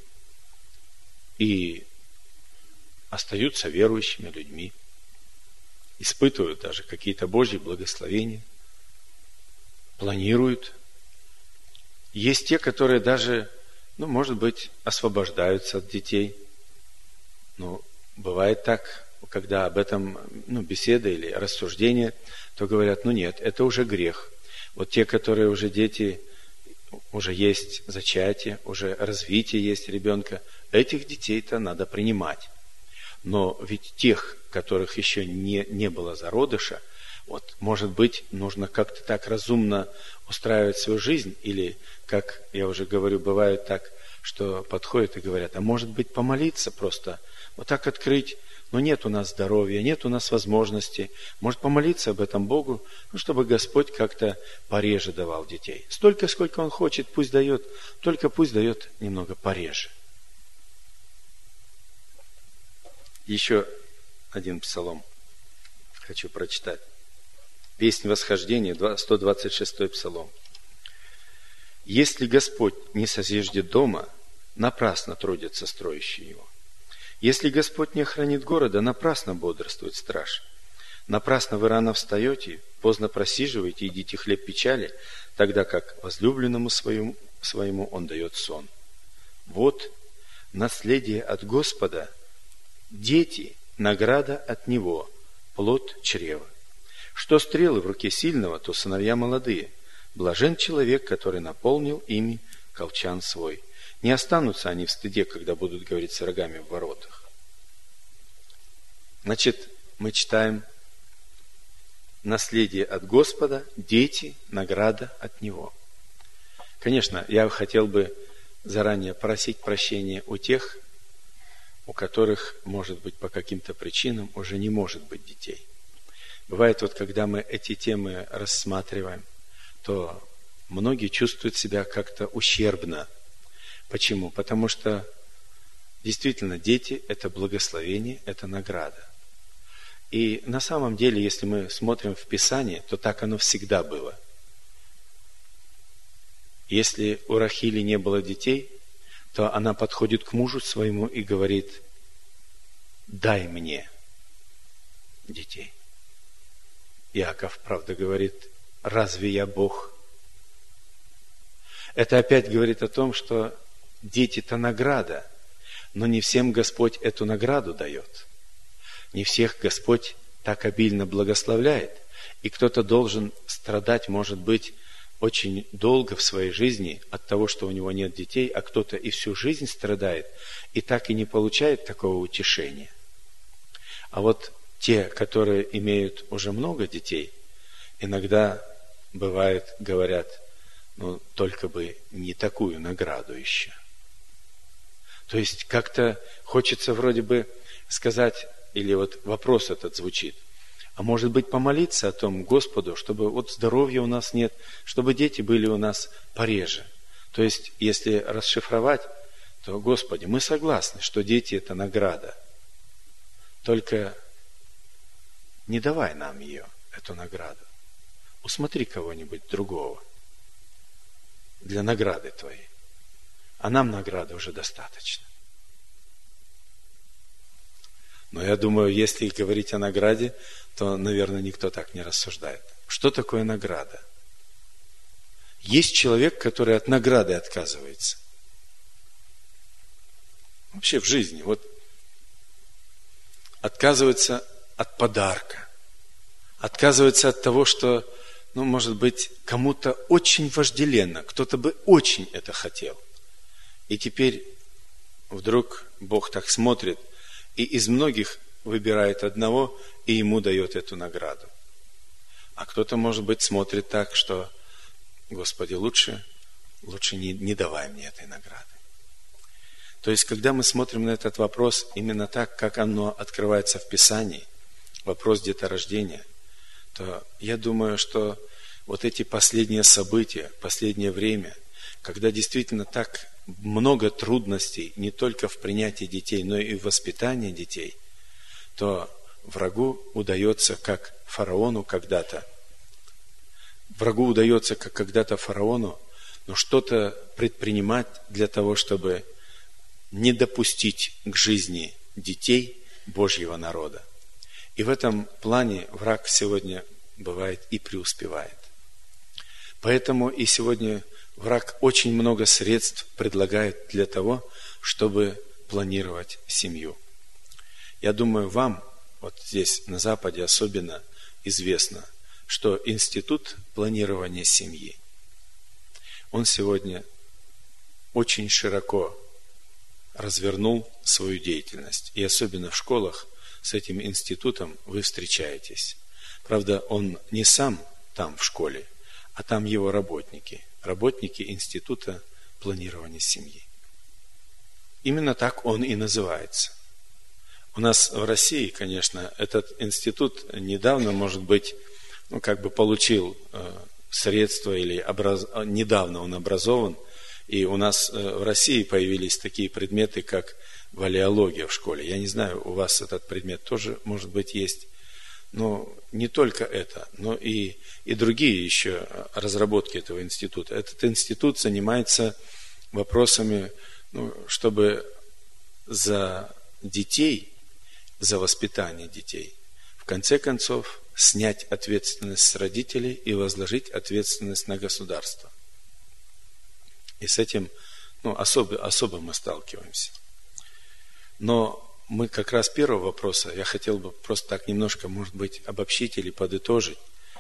S2: И остаются верующими людьми, испытывают даже какие-то Божьи благословения, планируют. Есть те, которые даже, может быть, освобождаются от детей. Но бывает так, когда об этом беседа или рассуждение, то говорят, нет, это уже грех. Вот те, которые уже дети, уже есть зачатие, уже развитие есть ребенка, этих детей-то надо принимать. Но ведь тех, которых еще не было зародыша, может быть, нужно как-то так разумно устраивать свою жизнь, или, как я уже говорю, бывает так, что подходят и говорят, а может быть, помолиться просто, вот так открыть. Но нет у нас здоровья, нет у нас возможности. Может помолиться об этом Богу, чтобы Господь как-то пореже давал детей. Столько, сколько Он хочет, пусть дает, только пусть дает немного пореже. Еще один псалом хочу прочитать. Песнь восхождения, 126-й псалом. «Если Господь не созиждет дома, напрасно трудятся строящие его. Если Господь не охранит города, напрасно бодрствует страж. Напрасно вы рано встаете, поздно просиживаете, едите хлеб печали, тогда как возлюбленному своему Он дает сон. Вот наследие от Господа, дети, награда от Него, плод чрева. Что стрелы в руке сильного, то сыновья молодые. Блажен человек, который наполнил ими колчан свой. Не останутся они в стыде, когда будут говорить с рогами в воротах». Значит, мы читаем наследие от Господа, дети, награда от Него. Конечно, я хотел бы заранее просить прощения у тех, у которых, может быть, по каким-то причинам уже не может быть детей. Бывает, когда мы эти темы рассматриваем, то многие чувствуют себя как-то ущербно. Почему? Потому что действительно дети – это благословение, это награда. И на самом деле, если мы смотрим в Писание, то так оно всегда было. Если у Рахили не было детей, то она подходит к мужу своему и говорит: «Дай мне детей». Иаков, правда, говорит: «Разве я Бог?» Это опять говорит о том, что дети-то награда, но не всем Господь эту награду дает. Не всех Господь так обильно благословляет. И кто-то должен страдать, может быть, очень долго в своей жизни от того, что у него нет детей, а кто-то и всю жизнь страдает, и так и не получает такого утешения. А вот те, которые имеют уже много детей, иногда бывает, говорят: только бы не такую награду еще. То есть как-то хочется вроде бы сказать, или вопрос этот звучит: а может быть помолиться о том Господу, чтобы здоровья у нас нет, чтобы дети были у нас пореже. То есть, если расшифровать, то: Господи, мы согласны, что дети – это награда. Только не давай нам ее, эту награду. Усмотри кого-нибудь другого для награды твоей. А нам награды уже достаточно. Но я думаю, если говорить о награде, то, наверное, никто так не рассуждает. Что такое награда? Есть человек, который от награды отказывается. Вообще в жизни. Вот отказывается от подарка. Отказывается от того, что, может быть, кому-то очень вожделенно. Кто-то бы очень это хотел. И теперь вдруг Бог так смотрит, и из многих выбирает одного, и ему дает эту награду. А кто-то, может быть, смотрит так, что, Господи, лучше не давай мне этой награды. То есть, когда мы смотрим на этот вопрос именно так, как оно открывается в Писании, вопрос деторождения, то я думаю, что вот эти последние события, последнее время, когда действительно так много трудностей не только в принятии детей, но и в воспитании детей, то врагу удается, как когда-то фараону, но что-то предпринимать для того, чтобы не допустить к жизни детей Божьего народа. И в этом плане враг сегодня бывает и преуспевает. Поэтому и сегодня враг очень много средств предлагает для того, чтобы планировать семью. Я думаю, вам вот здесь на Западе особенно известно, что институт планирования семьи, он сегодня очень широко развернул свою деятельность. И особенно в школах с этим институтом вы встречаетесь. Правда, он не сам там в школе, а там его работники института планирования семьи. Именно так он и называется. У нас в России, конечно, этот институт недавно, может быть, получил средства, или недавно он образован, и у нас в России появились такие предметы, как валеология в школе. Я не знаю, у вас этот предмет тоже, может быть, есть. Но не только это, но и другие еще разработки этого института. Этот институт занимается вопросами, чтобы за детей, за воспитание детей, в конце концов, снять ответственность с родителей и возложить ответственность на государство. И с этим особо мы сталкиваемся. Но мы как раз первого вопроса, я хотел бы просто так немножко, может быть, обобщить или подытожить.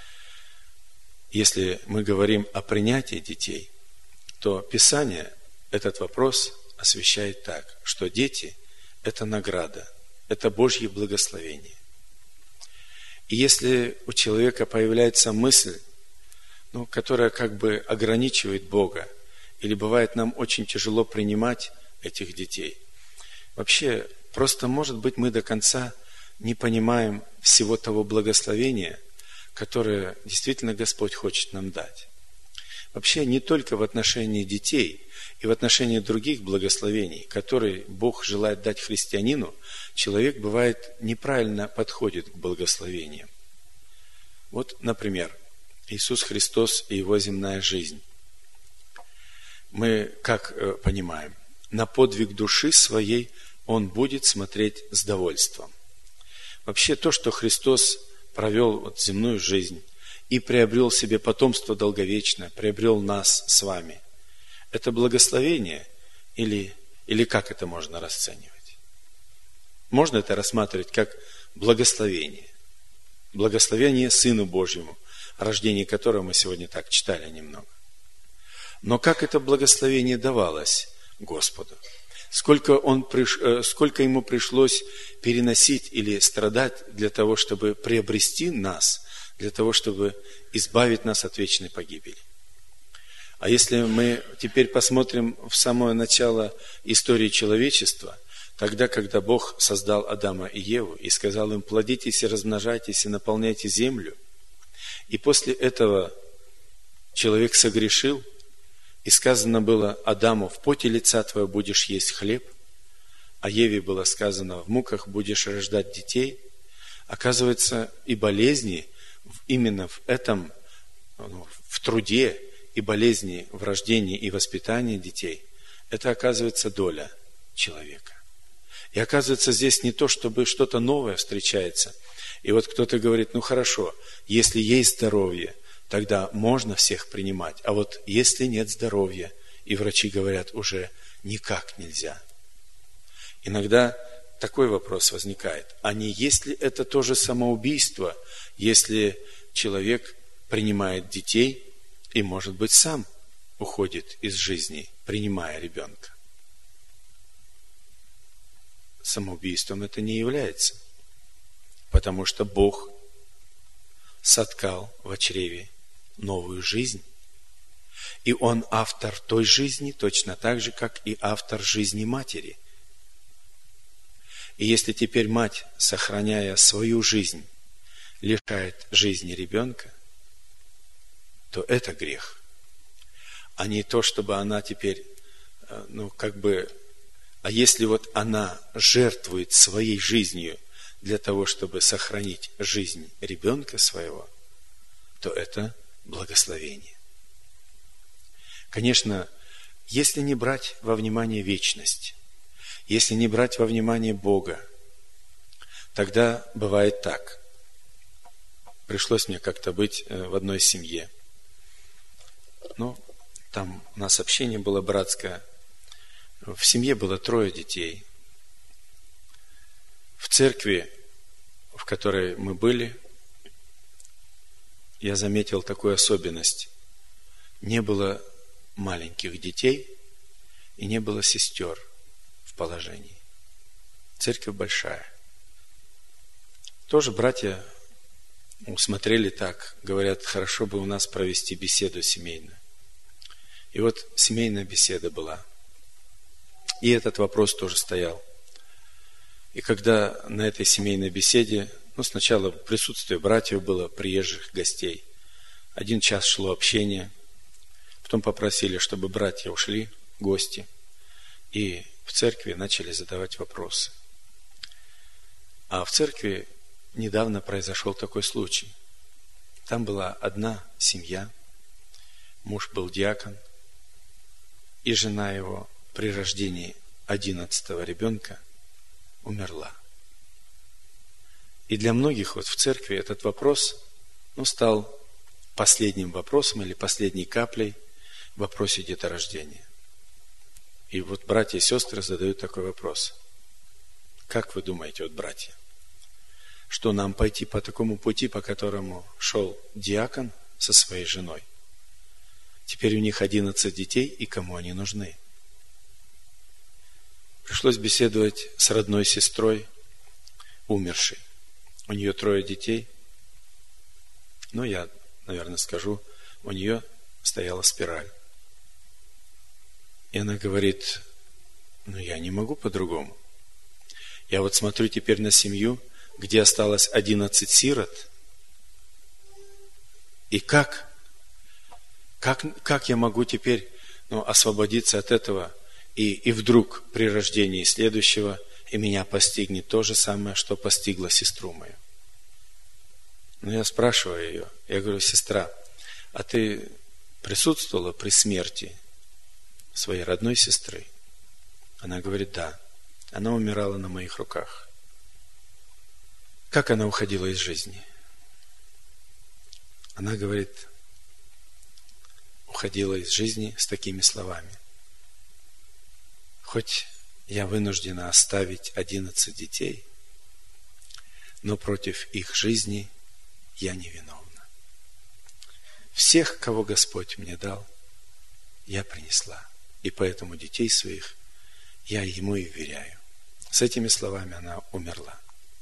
S2: Если мы говорим о принятии детей, то Писание этот вопрос освещает так, что дети – это награда, это Божье благословение. И если у человека появляется мысль, которая как бы ограничивает Бога, или бывает нам очень тяжело принимать этих детей, вообще, просто, может быть, мы до конца не понимаем всего того благословения, которое действительно Господь хочет нам дать. Вообще, не только в отношении детей и в отношении других благословений, которые Бог желает дать христианину, человек, бывает, неправильно подходит к благословениям. Вот, например, Иисус Христос и Его земная жизнь. Мы, как понимаем, на подвиг души своей Он будет смотреть с довольством. Вообще то, что Христос провел земную жизнь и приобрел себе потомство долговечное, приобрел нас с вами, это благословение или как это можно расценивать? Можно это рассматривать как благословение. Благословение Сыну Божьему, о рождении которого мы сегодня так читали немного. Но как это благословение давалось Господу? Сколько ему пришлось переносить или страдать для того, чтобы приобрести нас, для того, чтобы избавить нас от вечной погибели. А если мы теперь посмотрим в самое начало истории человечества, тогда, когда Бог создал Адама и Еву и сказал им: плодитесь и размножайтесь и наполняйте землю, и после этого человек согрешил, и сказано было Адаму: в поте лица твоего будешь есть хлеб, о Еве было сказано: в муках будешь рождать детей, оказывается, и болезни именно в этом, в труде, и болезни в рождении и воспитании детей, это, оказывается, доля человека. И оказывается, здесь не то, чтобы что-то новое встречается. И вот кто-то говорит: ну хорошо, если есть здоровье, тогда можно всех принимать. А вот если нет здоровья, и врачи говорят, уже никак нельзя. Иногда такой вопрос возникает: а не есть ли это тоже самоубийство, если человек принимает детей и, может быть, сам уходит из жизни, принимая ребенка? Самоубийством это не является, потому что Бог соткал в чреве новую жизнь, и Он автор той жизни точно так же, как и автор жизни матери. И если теперь мать, сохраняя свою жизнь, лишает жизни ребенка, то это грех, а не то, чтобы она теперь, а если вот она жертвует своей жизнью для того, чтобы сохранить жизнь ребенка своего, то это благословение. Конечно, если не брать во внимание вечность, если не брать во внимание Бога, тогда бывает так. Пришлось мне как-то быть в одной семье. Там у нас общение было братское. В семье было 3 детей. В церкви, в которой мы были, я заметил такую особенность. Не было маленьких детей и не было сестер в положении. Церковь большая. Тоже братья усмотрели так, говорят: хорошо бы у нас провести беседу семейную. И вот семейная беседа была. И этот вопрос тоже стоял. И когда на этой семейной беседе, сначала присутствие братьев было, приезжих гостей, 1 час шло общение, потом попросили, чтобы братья ушли, гости, и в церкви начали задавать вопросы. А в церкви недавно произошел такой случай. Там была одна семья, муж был диакон, и жена его при рождении 11-го ребенка умерла. И для многих в церкви этот вопрос стал последним вопросом или последней каплей в вопросе деторождения. И вот братья и сестры задают такой вопрос: как вы думаете, братья, что нам пойти по такому пути, по которому шел диакон со своей женой? Теперь у них 11 детей, и кому они нужны? Пришлось беседовать с родной сестрой умершей. У нее 3 детей. Я, наверное, скажу, у нее стояла спираль. И она говорит: я не могу по-другому. Я смотрю теперь на семью, где осталось 11 сирот. И как я могу теперь освободиться от этого? И вдруг при рождении следующего и меня постигнет то же самое, что постигло сестру мою. Я спрашиваю ее, я говорю: сестра, а ты присутствовала при смерти своей родной сестры? Она говорит: да, она умирала на моих руках. Как она уходила из жизни? Она говорит, уходила из жизни с такими словами: хоть я вынуждена оставить 11 детей, но против их жизни я не виновна. Всех, кого Господь мне дал, я принесла. И поэтому детей своих я Ему и вверяю. С этими словами она умерла.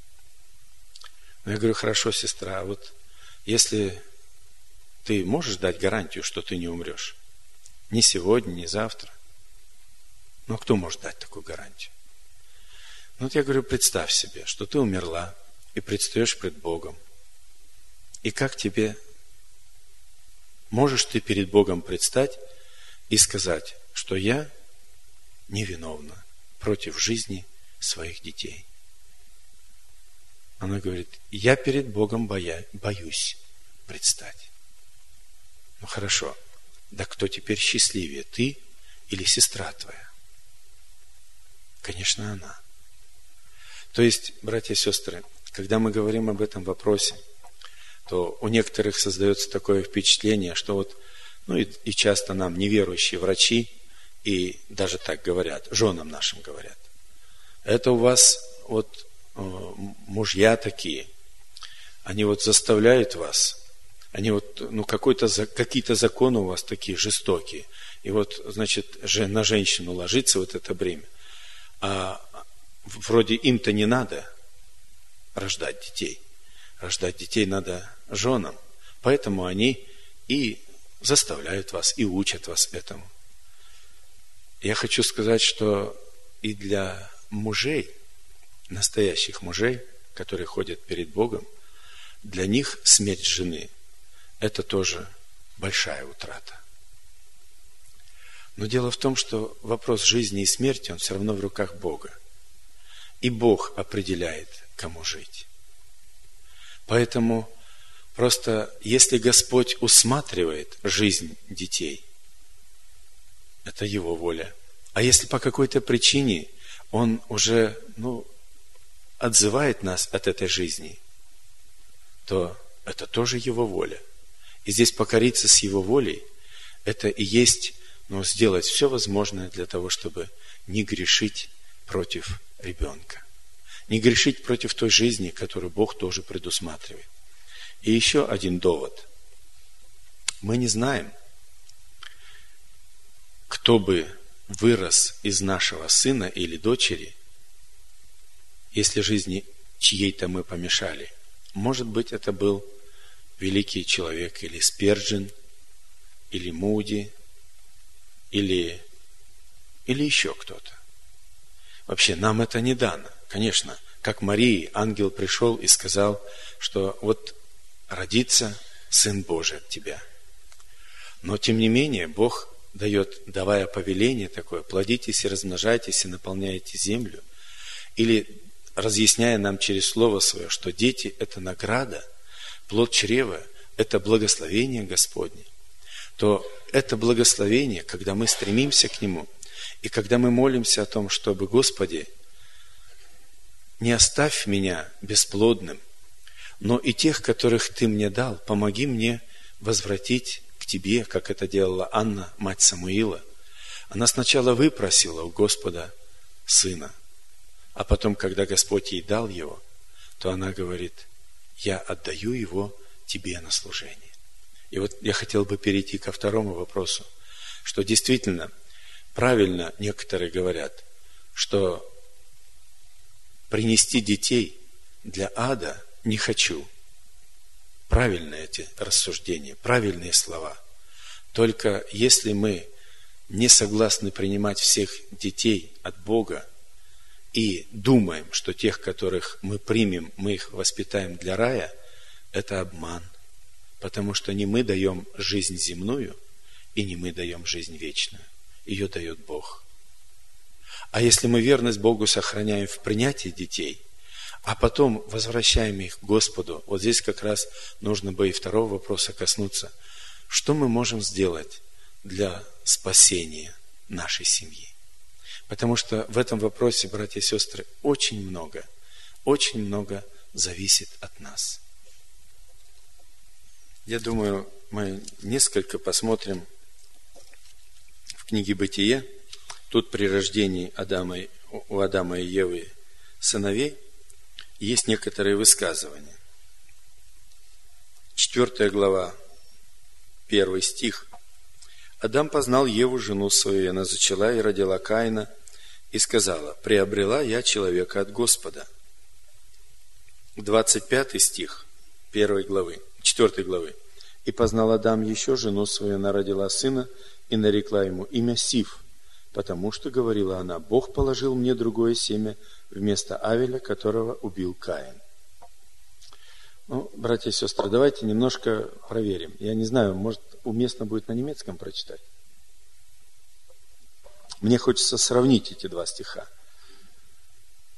S2: Но я говорю: хорошо, сестра, а если ты можешь дать гарантию, что ты не умрешь? Ни сегодня, ни завтра. Кто может дать такую гарантию? Я говорю: представь себе, что ты умерла и предстаешь пред Богом. И как тебе, можешь ты перед Богом предстать и сказать, что я невиновна против жизни своих детей. Она говорит, я перед Богом боюсь предстать. Ну хорошо, да кто теперь счастливее, ты или сестра твоя? Конечно, она. То есть, братья и сестры, когда мы говорим об этом вопросе, то у некоторых создается такое впечатление, что вот, и часто нам неверующие врачи, и даже так говорят, женам нашим говорят, это у вас вот мужья такие, они вот заставляют вас, они вот, какие-то законы у вас такие жестокие, и вот, значит, на женщину ложится вот это бремя, а вроде им-то не надо рождать детей. Рождать детей надо женам. Поэтому они и заставляют вас, и учат вас этому. Я хочу сказать, что и для мужей, настоящих мужей, которые ходят перед Богом, для них смерть жены – это тоже большая утрата. Но дело в том, что вопрос жизни и смерти, он все равно в руках Бога. И Бог определяет, кому жить. Поэтому просто если Господь усматривает жизнь детей, это Его воля. А если по какой-то причине Он уже, отзывает нас от этой жизни, то это тоже Его воля. И здесь покориться с Его волей, это и есть, сделать все возможное для того, чтобы не грешить против ребенка. Не грешить против той жизни, которую Бог тоже предусматривает. И еще один довод. Мы не знаем, кто бы вырос из нашего сына или дочери, если жизни чьей-то мы помешали. Может быть, это был великий человек, или Спержин, или Муди, или еще кто-то. Вообще, нам это не дано. Конечно, как Марии, ангел пришел и сказал, что вот родится Сын Божий от тебя. Но, тем не менее, Бог дает, давая повеление такое, плодитесь и размножайтесь и наполняйте землю, или разъясняя нам через Слово Свое, что дети – это награда, плод чрева – это благословение Господне, то это благословение, когда мы стремимся к Нему, и когда мы молимся о том, чтобы, Господи, не оставь меня бесплодным, но и тех, которых Ты мне дал, помоги мне возвратить к Тебе, как это делала Анна, мать Самуила. Она сначала выпросила у Господа сына, а потом, когда Господь ей дал его, то она говорит, я отдаю его Тебе на служение. И вот я хотел бы перейти ко второму вопросу, что действительно правильно некоторые говорят, что принести детей для ада не хочу. Правильные эти рассуждения, правильные слова. Только если мы не согласны принимать всех детей от Бога и думаем, что тех, которых мы примем, мы их воспитаем для рая, это обман. Потому что не мы даем жизнь земную, и не мы даем жизнь вечную. Ее дает Бог. А если мы верность Богу сохраняем в принятии детей, а потом возвращаем их к Господу, вот здесь как раз нужно бы и второго вопроса коснуться. Что мы можем сделать для спасения нашей семьи? Потому что в этом вопросе, братья и сестры, очень много зависит от нас. Я думаю, мы несколько посмотрим в книге «Бытие». Тут при рождении у Адама и Евы сыновей есть некоторые высказывания. 4 глава, 1 стих. Адам познал Еву, жену свою, и она зачала и родила Каина, и сказала, приобрела я человека от Господа. 25 стих 4 главы. И познал Адам еще жену свою, она родила сына, и нарекла ему имя Сиф, потому что, говорила она, Бог положил мне другое семя вместо Авеля, которого убил Каин. Братья и сестры, давайте немножко проверим. Я не знаю, может, уместно будет на немецком прочитать. Мне хочется сравнить эти два стиха.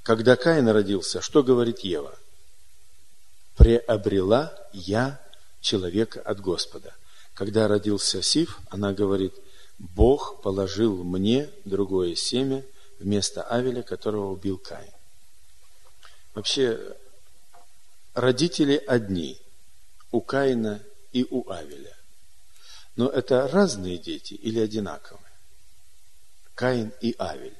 S2: когда Каин родился, что говорит Ева? «Приобрела я человека от Господа». Когда родился Сиф, она говорит: «Бог положил мне другое семя вместо Авеля, которого убил Каин». Вообще, родители одни у Каина и у Авеля. Но это разные дети или одинаковые? Каин и Авель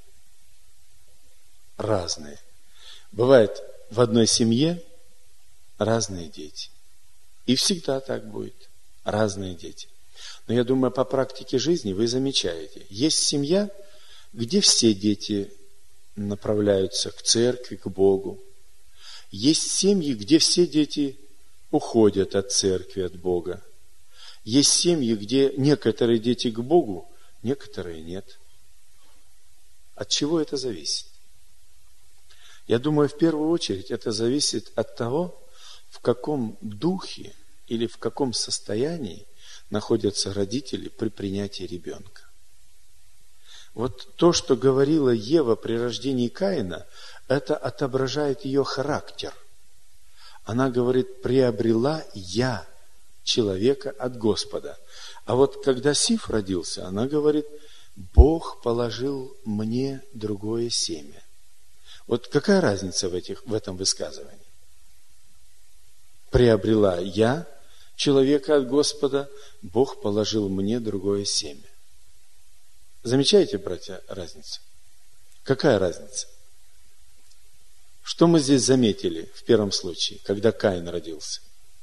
S2: разные. Бывает в одной семье разные дети. И всегда так будет. Разные дети. Но я думаю, по практике жизни вы замечаете. Есть семья, где все дети направляются к церкви, к Богу. Есть семьи, где все дети уходят от церкви, от Бога. Есть семьи, где некоторые дети к Богу, некоторые нет. От чего это зависит? Я думаю, в первую очередь это зависит от того, в каком духе или в каком состоянии находятся родители при принятии ребенка. Вот то, что говорила Ева при рождении Каина, это отображает ее характер. Она говорит: «Приобрела я человека от Господа». А вот когда Сиф родился, она говорит: «Бог положил мне другое семя». Вот какая разница в этом высказывании? «Приобрела я человека от Господа, Бог положил мне другое семя». Замечаете, братья, разницу? Какая разница? Что мы здесь заметили в первом случае, когда Каин родился?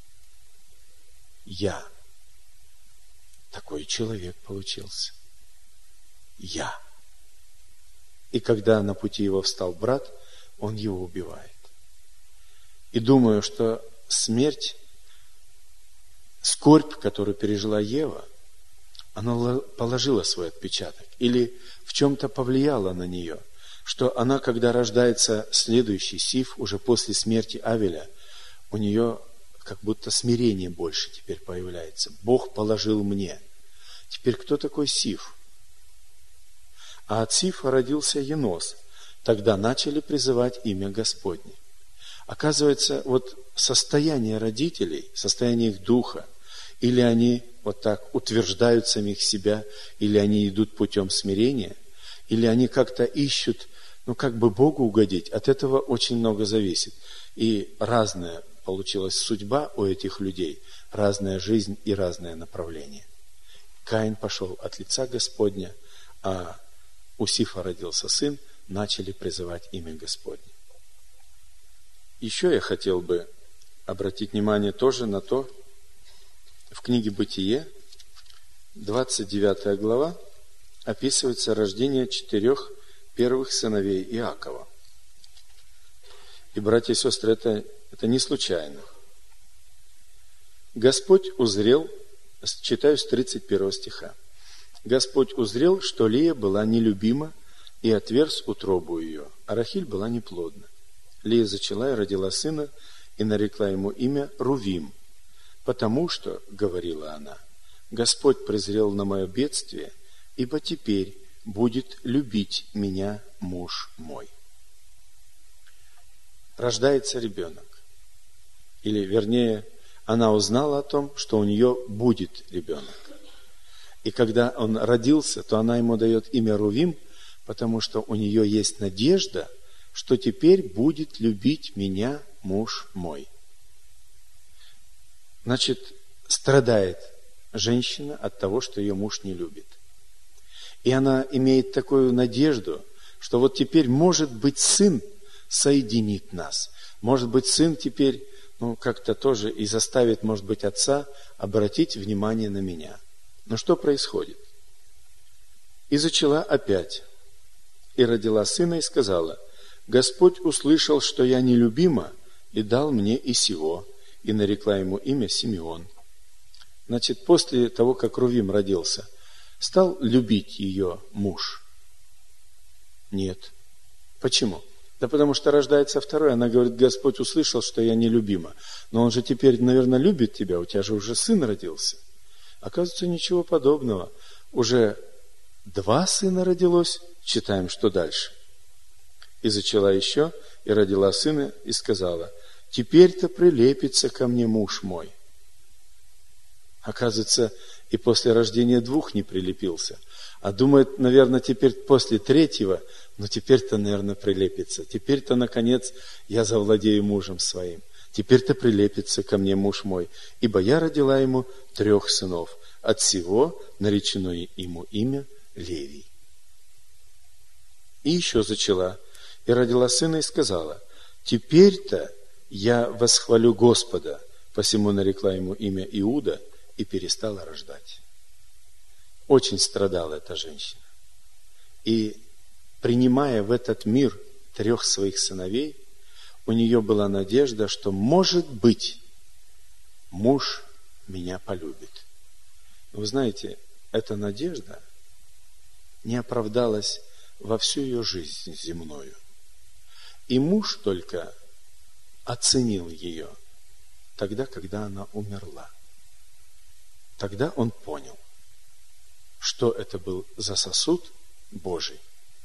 S2: Я. Такой человек получился. Я. И когда на пути его встал брат, он его убивает. И думаю, что смерть, скорбь, которую пережила Ева, она положила свой отпечаток или в чем-то повлияла на нее, что она, когда рождается следующий Сиф, уже после смерти Авеля, у нее как будто смирение больше теперь появляется. Бог положил мне. Теперь кто такой Сиф? А от Сифа родился Енос. Тогда начали призывать имя Господне. Оказывается, вот состояние родителей, состояние их духа, или они вот так утверждают самих себя, или они идут путем смирения, или они как-то ищут, как бы Богу угодить, от этого очень много зависит. И разная получилась судьба у этих людей, разная жизнь и разное направление. Каин пошел от лица Господня, а у Сифа родился сын, начали призывать имя Господне. Еще я хотел бы обратить внимание тоже на то, в книге «Бытие», 29 глава, описывается рождение 4 первых сыновей Иакова. И, братья и сестры, это не случайно. Господь узрел, читаю с 31 стиха. Господь узрел, что Лия была нелюбима, и отверз утробу ее, а Рахиль была неплодна. Лия зачала и родила сына, и нарекла ему имя Рувим, потому что, говорила она, Господь презрел на мое бедствие, ибо теперь будет любить меня муж мой. Рождается ребенок. Или, вернее, она узнала о том, что у нее будет ребенок. И когда он родился, то она ему дает имя Рувим, потому что у нее есть надежда, что теперь будет любить меня муж мой. Значит, страдает женщина от того, что ее муж не любит. И она имеет такую надежду, что вот теперь, может быть, сын соединит нас. Может быть, сын теперь, как-то тоже и заставит, может быть, отца обратить внимание на меня. Но что происходит? И зачала опять, и родила сына, и сказала: Господь услышал, что я нелюбима, и дал мне и сего, и нарекла ему имя Симеон. Значит, после того, как Рувим родился, стал любить ее муж? Нет. Почему? Да потому что рождается второй, она говорит: Господь услышал, что я нелюбима. Но он же теперь, наверное, любит тебя, у тебя же уже сын родился. Оказывается, ничего подобного. Уже 2 сына родилось, читаем, что дальше.
S1: И зачала еще, и родила сына, и сказала: теперь-то прилепится ко мне муж мой. Оказывается, и после рождения 2 не прилепился. А думает, наверное, теперь после 3, но теперь-то, наверное, прилепится. Теперь-то, наконец, я завладею мужем своим. Теперь-то прилепится ко мне муж мой. Ибо я родила ему 3 сынов. От сего наречено ему имя Левий. И еще зачала, и родила сына, и сказала: теперь-то я восхвалю Господа. Посему нарекла ему имя Иуда, и перестала рождать. Очень страдала эта женщина. И, принимая в этот мир 3 своих сыновей, у нее была надежда, что, может быть, муж меня полюбит. Но вы знаете, эта надежда не оправдалась во всю ее жизнь земную. И муж только оценил ее тогда, когда она умерла. Тогда он понял, что это был за сосуд Божий,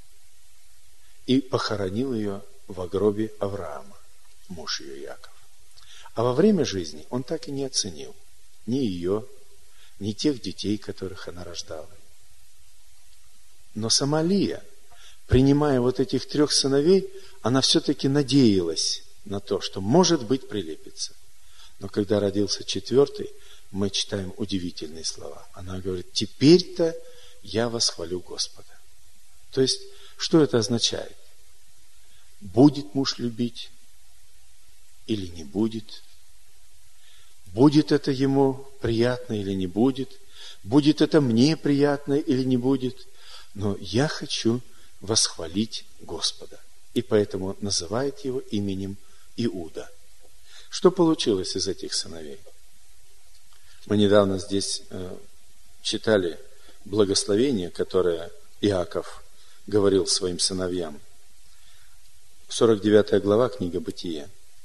S1: и похоронил ее во гробе Авраама, муж ее Иаков. А во время жизни он так и не оценил ни ее, ни тех детей, которых она рождала. Но сама Лия, принимая вот этих 3 сыновей, она все-таки надеялась на то, что, может быть, прилепится. Но когда родился 4, мы читаем удивительные слова. Она говорит: теперь-то я восхвалю Господа. То есть, что это означает? Будет муж любить или не будет? Будет это ему приятно или не будет? Будет это мне приятно или не будет? Но я хочу восхвалить Господа. И поэтому называет его именем Иуда. Что получилось из этих сыновей? Мы недавно здесь читали благословение, которое Иаков говорил своим сыновьям. 49 глава, книга Бытия.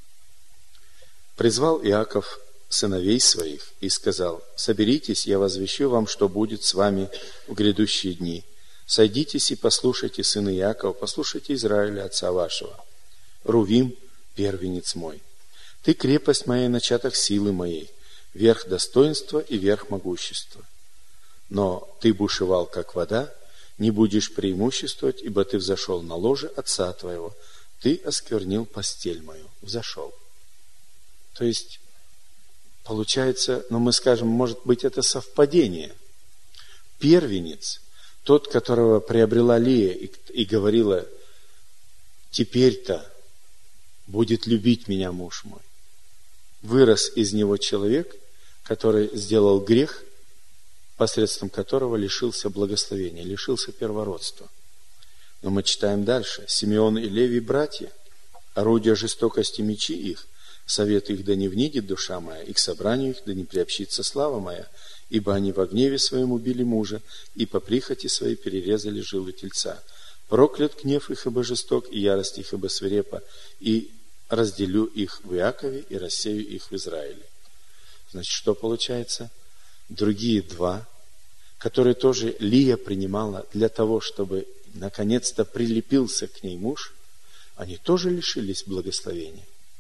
S1: «Призвал Иаков сыновей своих и сказал: соберитесь, я возвещу вам, что будет с вами в грядущие дни. Сойдитесь и послушайте, сыны Иакова, послушайте Израиля, отца вашего. Рувим, первенец мой. Ты крепость моя, начаток силы моей, верх достоинства и верх могущества. Но ты бушевал, как вода, не будешь преимуществовать, ибо ты взошел на ложе отца твоего, ты осквернил постель мою». Взошел. То есть, получается, мы скажем, может быть, это совпадение. Первенец, тот, которого приобрела Лия и говорила: теперь-то будет любить меня муж мой. Вырос из него человек, который сделал грех, посредством которого лишился благословения, лишился первородства. Но мы читаем дальше. Симеон и Левий братья, орудия жестокости мечи их, совет их да не внидит душа моя, и к собранию их да не приобщится слава моя, ибо они во гневе своем убили мужа, и по прихоти своей перерезали жилы тельца. Проклят гнев их, ибо жесток, и ярость их, ибо свирепа, и разделю их в Иакове, и рассею их в Израиле. Значит, что получается? Другие 2, которые тоже Лия принимала для того, чтобы наконец-то прилепился к ней муж, они тоже лишились благословения.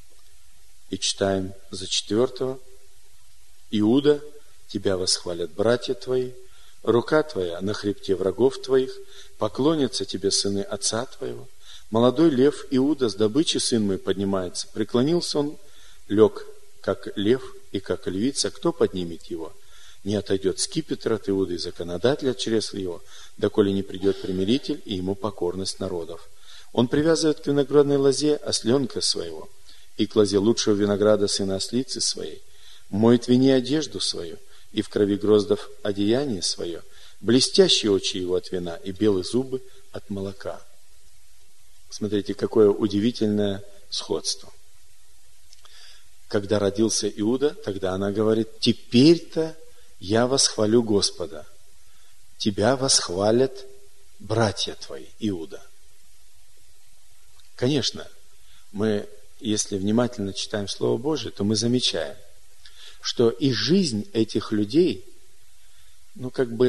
S1: И читаем за 4: Иуда, тебя восхвалят братья твои, рука твоя на хребте врагов твоих, поклонятся тебе сыны отца твоего. Молодой лев Иуда, с добычи сын мой поднимается. Преклонился он, лег, как лев и как львица. Кто поднимет его? Не отойдет скипетр от Иуды, и законодатель от чресла его, доколе не придет примиритель, и ему покорность народов. Он привязывает к виноградной лозе осленка своего, и к лозе лучшего винограда сына ослицы своей. Моет в вине одежду свою, и в крови гроздов одеяние свое. Блестящие очи его от вина, и белые зубы от молока». Смотрите, какое удивительное сходство. Когда родился Иуда, тогда она говорит: теперь-то я восхвалю Господа. Тебя восхвалят братья твои, Иуда. Конечно, мы, если внимательно читаем Слово Божие, то мы замечаем, что и жизнь этих людей,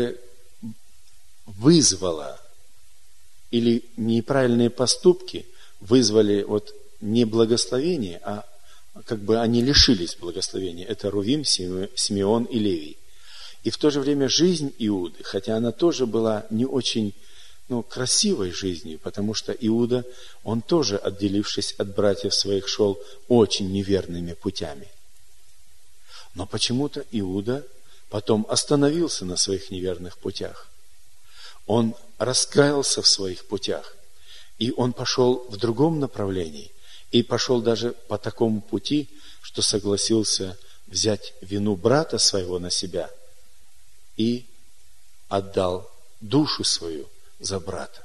S1: вызвала, или неправильные поступки
S2: вызвали вот не благословение, а как бы они лишились благословения. Это Рувим, Симеон и Левий. И в то же время жизнь Иуды, хотя она тоже была не очень красивой жизнью, потому что Иуда, он тоже, отделившись от братьев своих, шел очень неверными путями. Но почему-то Иуда потом остановился на своих неверных путях. Он раскаялся в своих путях, и он пошел в другом направлении, и пошел даже по такому пути, что согласился взять вину брата своего на себя и отдал душу свою за брата.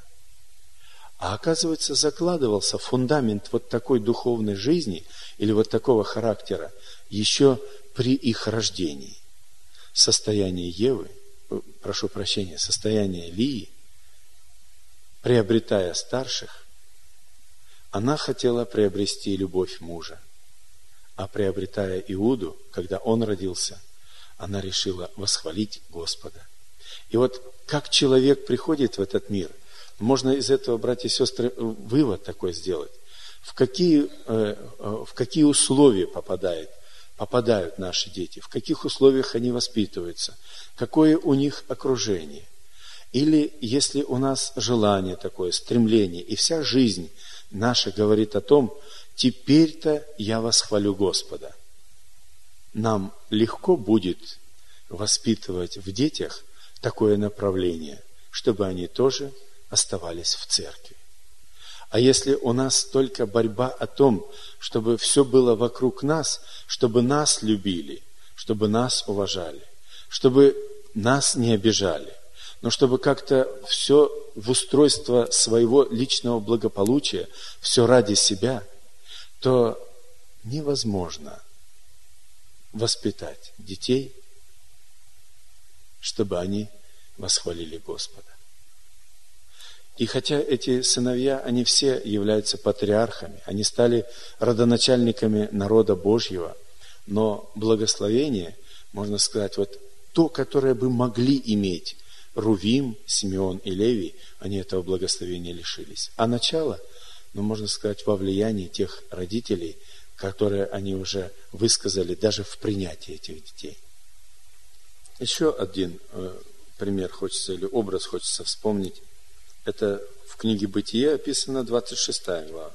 S2: А оказывается, закладывался фундамент вот такой духовной жизни или вот такого характера еще при их рождении. Состояние Евы, состояние Лии, приобретая старших, она хотела приобрести любовь мужа. А приобретая Иуду, когда он родился, она решила восхвалить Господа. И вот как человек приходит в этот мир, можно из этого, братья и сестры, вывод такой сделать. В какие условия попадают наши дети, в каких условиях они воспитываются, какое у них окружение. Или если у нас желание такое, стремление, и вся жизнь наша говорит о том, теперь-то я восхвалю Господа. Нам легко будет воспитывать в детях такое направление, чтобы они тоже оставались в церкви. А если у нас только борьба о том, чтобы все было вокруг нас, чтобы нас любили, чтобы нас уважали, чтобы нас не обижали, но чтобы как-то все в устройство своего личного благополучия, все ради себя, то невозможно воспитать детей, чтобы они восхвалили Господа. И хотя эти сыновья, они все являются патриархами, они стали родоначальниками народа Божьего, но благословение, можно сказать, вот то, которое бы могли иметь Рувим, Симеон и Левий, они этого благословения лишились. А начало, можно сказать, во влиянии тех родителей, которые они уже высказали даже в принятии этих детей. Еще один пример хочется, или образ хочется вспомнить. Это в книге «Бытие» описано 26 глава.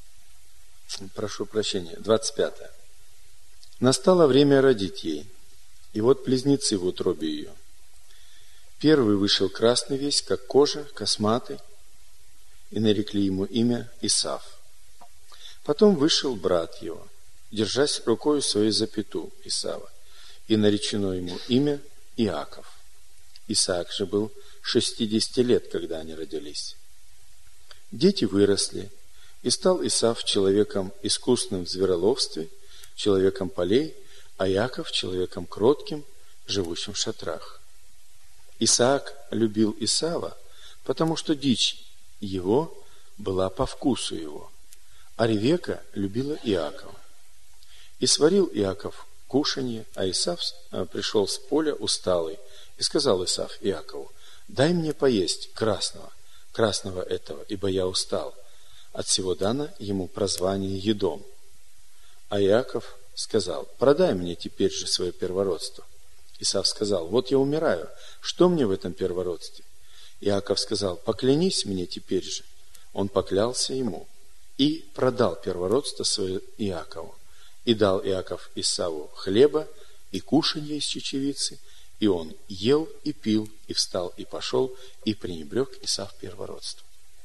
S2: 25. «Настало время родить ей, и вот близнецы в утробе ее. Первый вышел красный весь, как кожа, косматый, и нарекли ему имя Исав. Потом вышел брат его, держась рукою своей за пяту Исава, и наречено ему имя Иаков. Исаак же был 60 лет, когда они родились. Дети выросли, и стал Исав человеком искусным в звероловстве, человеком полей, а Иаков человеком кротким, живущим в шатрах. Исаак любил Исава, потому что дичь его была по вкусу его, а Ревека любила Иакова. И сварил Иаков кушанье, а Исав пришел с поля усталый, и сказал Исав Иакову: дай мне поесть красного этого, ибо я устал. От всего дано ему прозвание Едом. А Иаков сказал: продай мне теперь же свое первородство. Исав сказал: вот я умираю, что мне в этом первородстве? Иаков сказал: поклянись мне теперь же. Он поклялся ему и продал первородство свое Иакову. И дал Иаков Исаву хлеба и кушанье из чечевицы, и он ел и пил, и встал, и пошел, и пренебрег Исав первородство.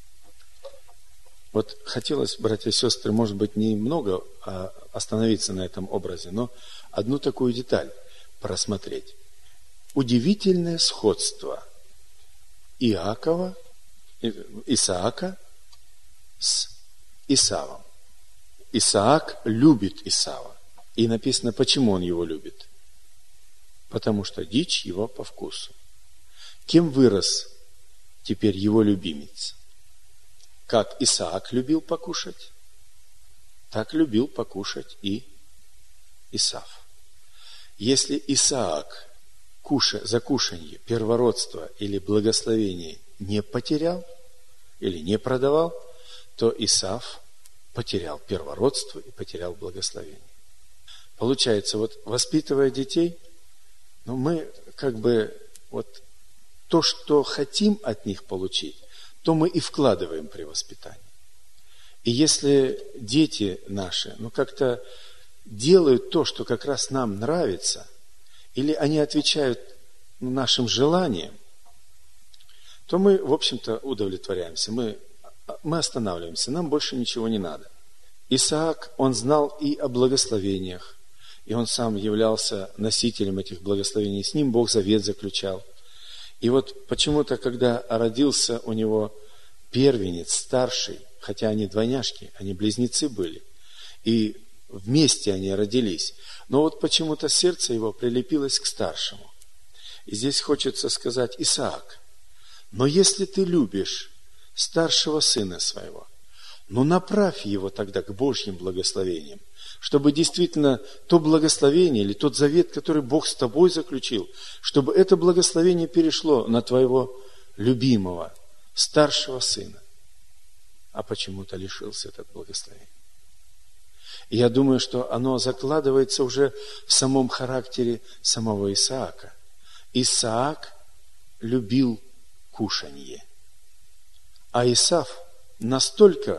S2: Вот хотелось, братья и сестры, может быть, немного остановиться на этом образе, но одну такую деталь просмотреть. Удивительное сходство Исаака с Исавом. Исаак любит Исава. И написано, почему он его любит. Потому что дичь его по вкусу. Кем вырос теперь его любимец? Как Исаак любил покушать, так любил покушать и Исав. Если Исаак за кушанье, первородство или благословение не потерял или не продавал, то Исав потерял первородство и потерял благословение. Получается, вот воспитывая детей, мы как бы вот то, что хотим от них получить, то мы и вкладываем при воспитании. И если дети наши, как-то делают то, что как раз нам нравится, или они отвечают нашим желаниям, то мы, в общем-то, удовлетворяемся, мы останавливаемся, нам больше ничего не надо. Исаак, он знал и о благословениях, и он сам являлся носителем этих благословений, с ним Бог завет заключал. И вот почему-то, когда родился у него первенец, старший, хотя они двойняшки, они близнецы были, и вместе они родились, но вот почему-то сердце его прилепилось к старшему. И здесь хочется сказать: Исаак, но если ты любишь старшего сына своего, направь его тогда к Божьим благословениям, чтобы действительно то благословение или тот завет, который Бог с тобой заключил, чтобы это благословение перешло на твоего любимого, старшего сына. А почему-то лишился этого благословения. И я думаю, что оно закладывается уже в самом характере самого Исаака. Исаак любил кушанье. А Исав настолько,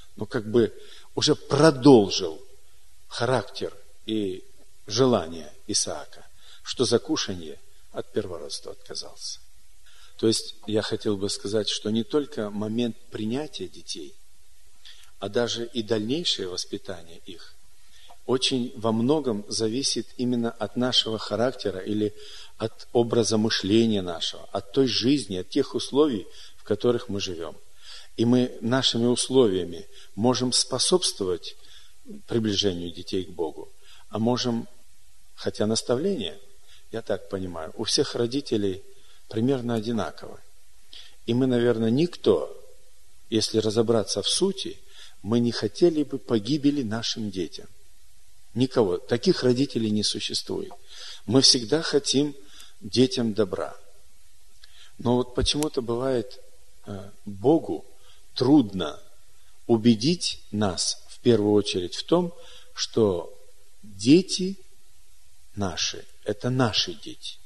S2: уже продолжил характер и желание Исаака, что за кушанье от первородства отказался. То есть я хотел бы сказать, что не только момент принятия детей, а даже и дальнейшее воспитание их очень во многом зависит именно от нашего характера или от образа мышления нашего, от той жизни, от тех условий, в которых мы живем. И мы нашими условиями можем способствовать приближению детей к Богу, а можем, хотя наставление, я так понимаю, у всех родителей примерно одинаково. И мы, наверное, никто, если разобраться в сути, мы не хотели бы погибели нашим детям. Никого. Таких родителей не существует. Мы всегда хотим детям добра. Но вот почему-то бывает Богу трудно убедить нас, в первую очередь, в том, что дети наши – это наши дети.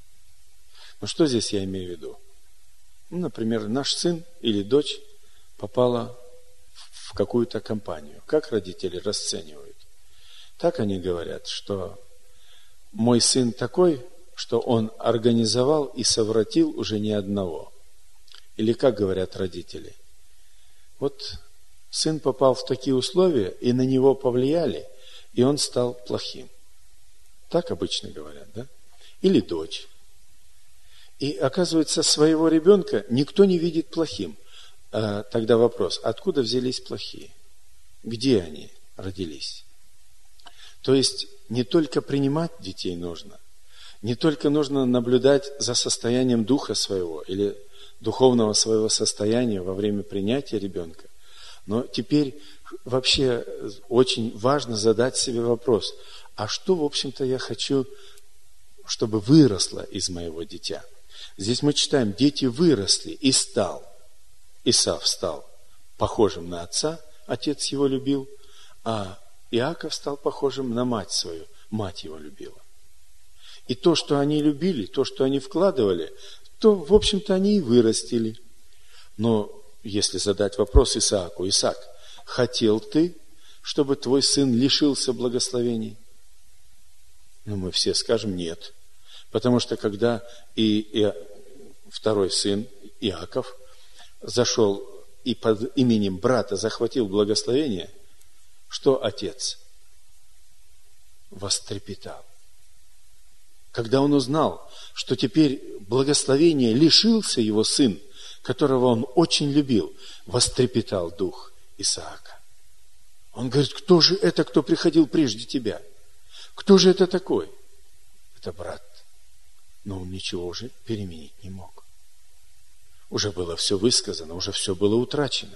S2: Что здесь я имею в виду? Например, наш сын или дочь попала в какую-то компанию. Как родители расценивают? Так они говорят, что мой сын такой, что он организовал и совратил уже не одного. Или как говорят родители? Вот сын попал в такие условия, и на него повлияли, и он стал плохим. Так обычно говорят, да? Или дочь. И оказывается, своего ребенка никто не видит плохим. Тогда вопрос: откуда взялись плохие? Где они родились? То есть не только принимать детей нужно, не только нужно наблюдать за состоянием духа своего или духовного своего состояния во время принятия ребенка, но теперь вообще очень важно задать себе вопрос: а что, в общем-то, я хочу, чтобы выросло из моего дитя? Здесь мы читаем: дети выросли, и Исав стал похожим на отца, отец его любил, а Иаков стал похожим на мать свою, мать его любила. И то, что они любили, то, что они вкладывали, то, в общем-то, они и вырастили. Но если задать вопрос Исааку: Исаак, хотел ты, чтобы твой сын лишился благословений? Мы все скажем: нет. Потому что когда и второй сын, Иаков, зашел и под именем брата захватил благословение, что отец? Вострепетал. Когда он узнал, что теперь благословение лишился его сын, которого он очень любил, вострепетал дух Исаака. Он говорит: кто же это, кто приходил прежде тебя? Кто же это такой? Это брат. Но он ничего уже переменить не мог. Уже было все высказано, уже все было утрачено.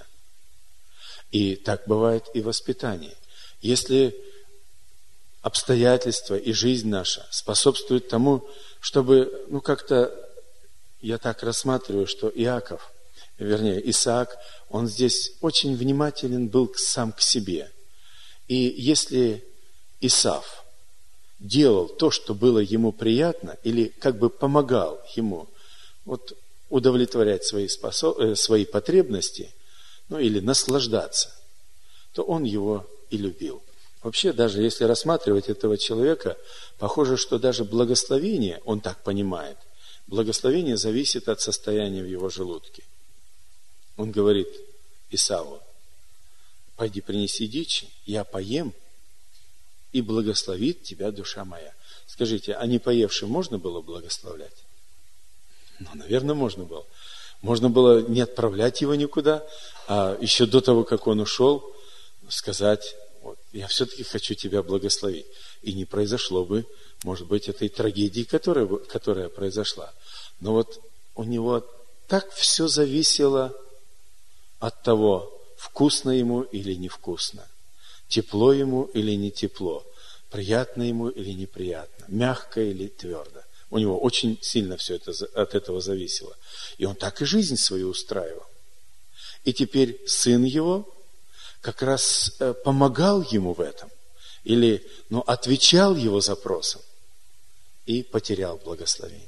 S2: И так бывает и в воспитании. Если обстоятельства и жизнь наша способствуют тому, чтобы, как-то, я так рассматриваю, что Иаков вернее, Исаак, он здесь очень внимателен был сам к себе. И если Исав делал то, что было ему приятно, или как бы помогал ему вот удовлетворять свои потребности, ну или наслаждаться, то он его и любил. Вообще, даже если рассматривать этого человека, похоже, что даже благословение, он так понимает, благословение зависит от состояния в его желудке. Он говорит Исаву: пойди принеси дичи, я поем, и благословит тебя душа моя. Скажите, а не поевшим можно было благословлять? Ну, наверное, можно было. Можно было не отправлять его никуда, а еще до того, как он ушел, сказать: вот, я все-таки хочу тебя благословить. И не произошло бы, может быть, этой трагедии, которая произошла. Но вот у него так все зависело от того, вкусно ему или невкусно, тепло ему или не тепло, приятно ему или неприятно, мягко или твердо. У него очень сильно все это от этого зависело. И он так и жизнь свою устраивал. И теперь сын его как раз помогал ему в этом, или отвечал его запросам, и потерял благословение.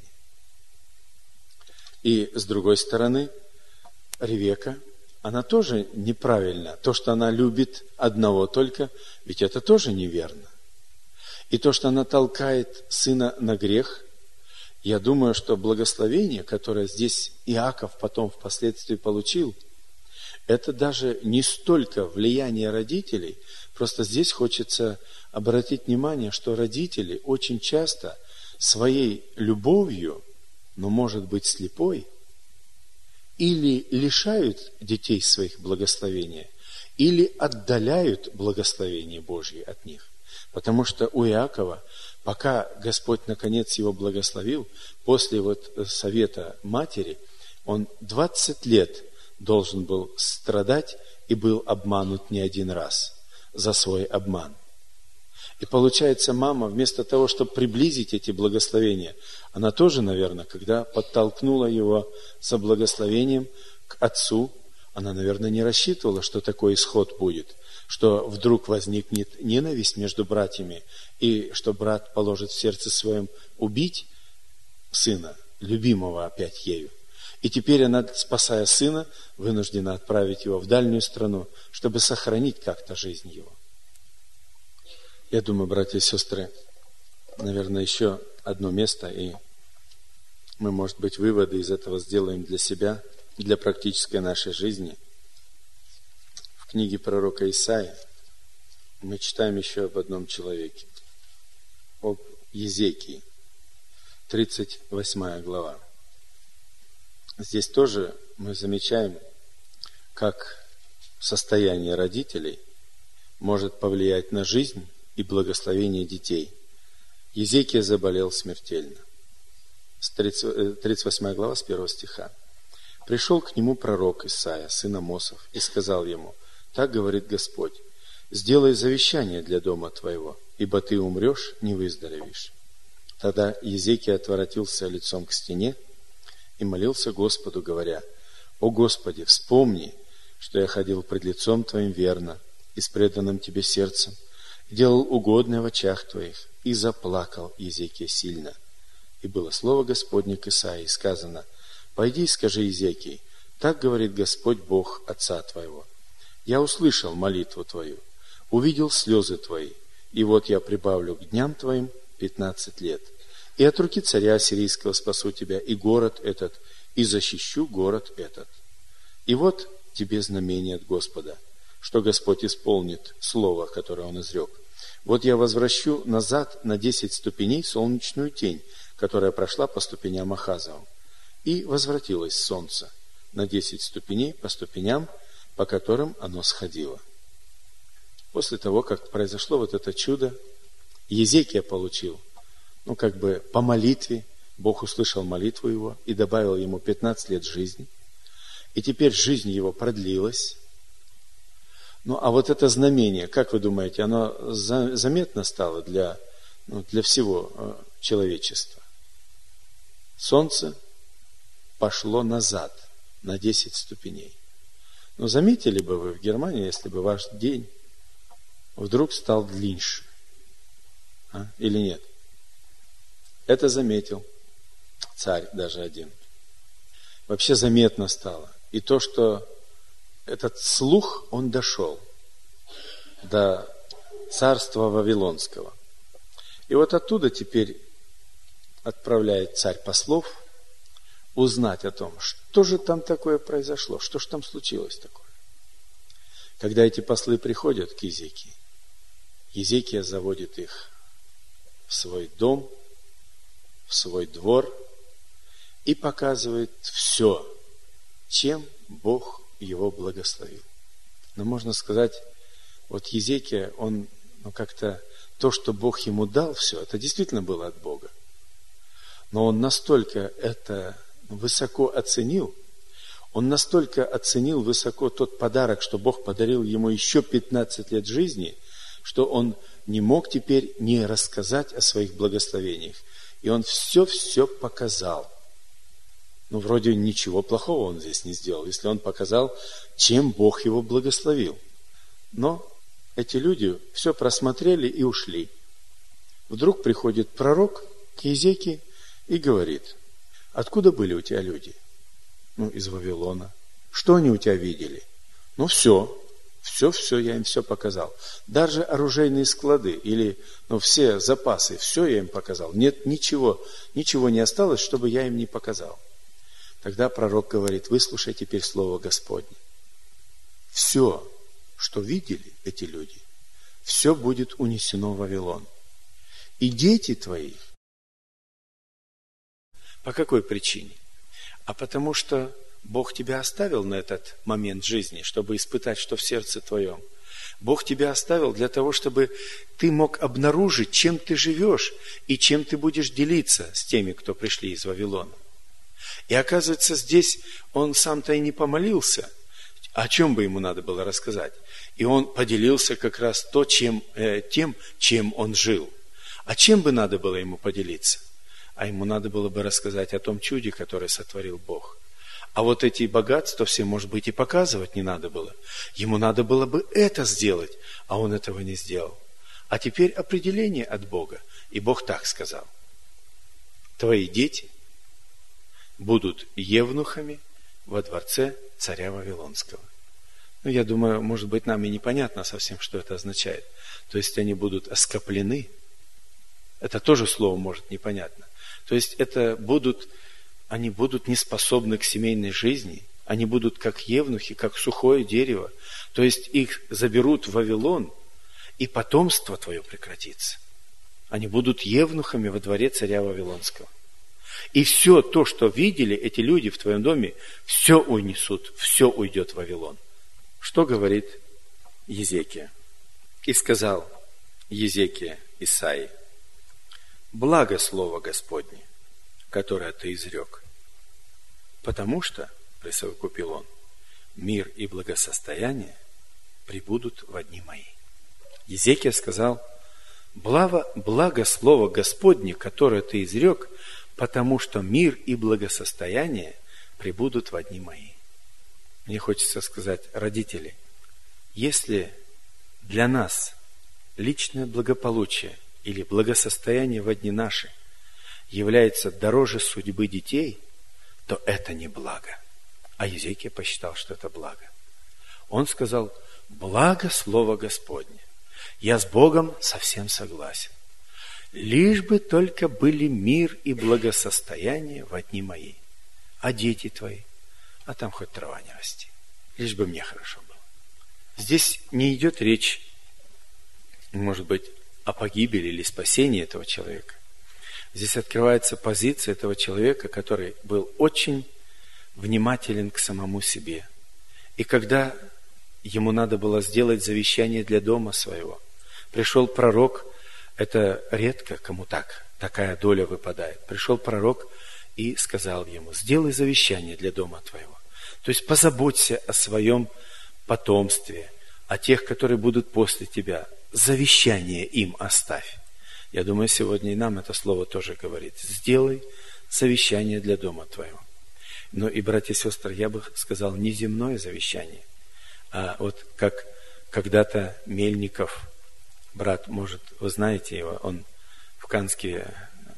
S2: И с другой стороны, Ревека, она тоже неправильно. То, что она любит одного только, ведь это тоже неверно. И то, что она толкает сына на грех, я думаю, что благословение, которое здесь Иаков потом впоследствии получил, это даже не столько влияние родителей, просто здесь хочется обратить внимание, что родители очень часто своей любовью, но может быть слепой, или лишают детей своих благословения, или отдаляют благословение Божье от них. Потому что у Иакова, пока Господь наконец его благословил, после совета матери, он 20 лет должен был страдать и был обманут не один раз за свой обман. И получается, мама, вместо того, чтобы приблизить эти благословения, она тоже, наверное, когда подтолкнула его со благословением к отцу, она, наверное, не рассчитывала, что такой исход будет, что вдруг возникнет ненависть между братьями, и что брат положит в сердце своем убить сына, любимого опять ею. И теперь она, спасая сына, вынуждена отправить его в дальнюю страну, чтобы сохранить как-то жизнь его. Я думаю, братья и сестры, наверное, еще одно место, и мы, может быть, выводы из этого сделаем для себя, для практической нашей жизни. В книге пророка Исаии мы читаем еще об одном человеке, об Езекии, 38 глава. Здесь тоже мы замечаем, как состояние родителей может повлиять на жизнь и благословение детей. Езекия заболел смертельно. 38 глава с 1 стиха. «Пришел к нему пророк Исаия, сын Амосов, и сказал ему: так говорит Господь, сделай завещание для дома твоего, ибо ты умрешь, не выздоровеешь». Тогда Езекия отворотился лицом к стене и молился Господу, говоря: «О Господи, вспомни, что я ходил пред лицом Твоим верно и с преданным Тебе сердцем, делал угодное в очах Твоих». И заплакал Езекия сильно. И было слово Господне к Исаии, сказано: «Пойди и скажи Езекии, так говорит Господь Бог отца твоего: я услышал молитву твою, увидел слезы твои, и вот я прибавлю к дням твоим 15 лет, и от руки царя ассирийского спасу тебя и город этот, и защищу город этот. И вот тебе знамение от Господа, что Господь исполнит слово, которое Он изрек. Вот я возвращу назад на 10 ступеней солнечную тень, которая прошла по ступеням Ахазовым. И возвратилось солнце на 10 ступеней по ступеням, по которым оно сходило». После того, как произошло вот это чудо, Езекия получил, по молитве, Бог услышал молитву его и добавил ему 15 лет жизни. И теперь жизнь его продлилась. А вот это знамение, как вы думаете, оно заметно стало для всего человечества? Солнце пошло назад на 10 ступеней. Но заметили бы вы в Германии, если бы ваш день вдруг стал длиннее? Или нет? Это заметил царь даже один. Вообще заметно стало. И то, что этот слух, он дошел до царства Вавилонского. И вот оттуда теперь отправляет царь послов узнать о том, что же там такое произошло, что же там случилось такое. Когда эти послы приходят к Иезекии, Иезекия заводит их в свой дом, в свой двор и показывает все, чем Бог его благословил. Но можно сказать, вот Иезекия, он как-то то, что Бог ему дал, все, это действительно было от Бога. Но он настолько это высоко оценил, он настолько оценил высоко тот подарок, что Бог подарил ему еще 15 лет жизни, что он не мог теперь не рассказать о своих благословениях. И он все показал. Ну, вроде ничего плохого он здесь не сделал, если он показал, чем Бог его благословил. Но эти люди все просмотрели и ушли. Вдруг приходит пророк к Иезекии и говорит: откуда были у тебя люди? Ну, из Вавилона. Что они у тебя видели? Ну, все, я им все показал. Даже оружейные склады или все запасы, все я им показал. Нет, ничего не осталось, чтобы я им не показал. Тогда пророк говорит: выслушай теперь слово Господне. Все, что видели эти люди, все будет унесено в Вавилон. И дети твои. По какой причине? А потому что Бог тебя оставил на этот момент жизни, чтобы испытать, что в сердце твоем. Бог тебя оставил для того, чтобы ты мог обнаружить, чем ты живешь и чем ты будешь делиться с теми, кто пришли из Вавилона. И оказывается, здесь он сам-то и не помолился, о чем бы ему надо было рассказать. И он поделился как раз тем, чем он жил. А чем бы надо было ему поделиться? А ему надо было бы рассказать о том чуде, которое сотворил Бог. А вот эти богатства все, может быть, и показывать не надо было. Ему надо было бы это сделать, а он этого не сделал. А теперь определение от Бога. И Бог так сказал: твои дети будут евнухами во дворце царя Вавилонского. Ну, я думаю, может быть, нам и непонятно совсем, что это означает. То есть они будут оскоплены. Это тоже слово может непонятно. То есть они будут неспособны к семейной жизни, они будут как евнухи, как сухое дерево. То есть их заберут в Вавилон, и потомство твое прекратится. Они будут евнухами во дворе царя Вавилонского. И все то, что видели эти люди в твоем доме, все унесут, все уйдет в Вавилон. Что говорит Иезекия? И сказал Иезекия Исаии: благо слово Господне, которое ты изрек. Потому что, присовокупил он, мир и благосостояние прибудут во дни мои. Иезекия сказал: благо слово Господне, которое ты изрек, потому что мир и благосостояние прибудут во дни мои. Мне хочется сказать, родители, если для нас личное благополучие или благосостояние во дни наши является дороже судьбы детей, то это не благо. А Иезекия посчитал, что это благо. Он сказал: благо слово Господне. Я с Богом совсем согласен. Лишь бы только были мир и благосостояние во дни мои. А дети твои? А там хоть трава не расти. Лишь бы мне хорошо было. Здесь не идет речь, может быть, о погибели или спасении этого человека. Здесь открывается позиция этого человека, который был очень внимателен к самому себе. И когда ему надо было сделать завещание для дома своего, пришел пророк. Это редко кому такая доля выпадает. Пришел пророк и сказал ему: сделай завещание для дома твоего. То есть позаботься о своем потомстве, о тех, которые будут после тебя. Завещание им оставь. Я думаю, сегодня и нам это слово тоже говорит. Сделай завещание для дома твоего. Но и, братья и сестры, я бы сказал, не земное завещание, а вот как когда-то Мельников, брат, может, вы знаете его, он в Канске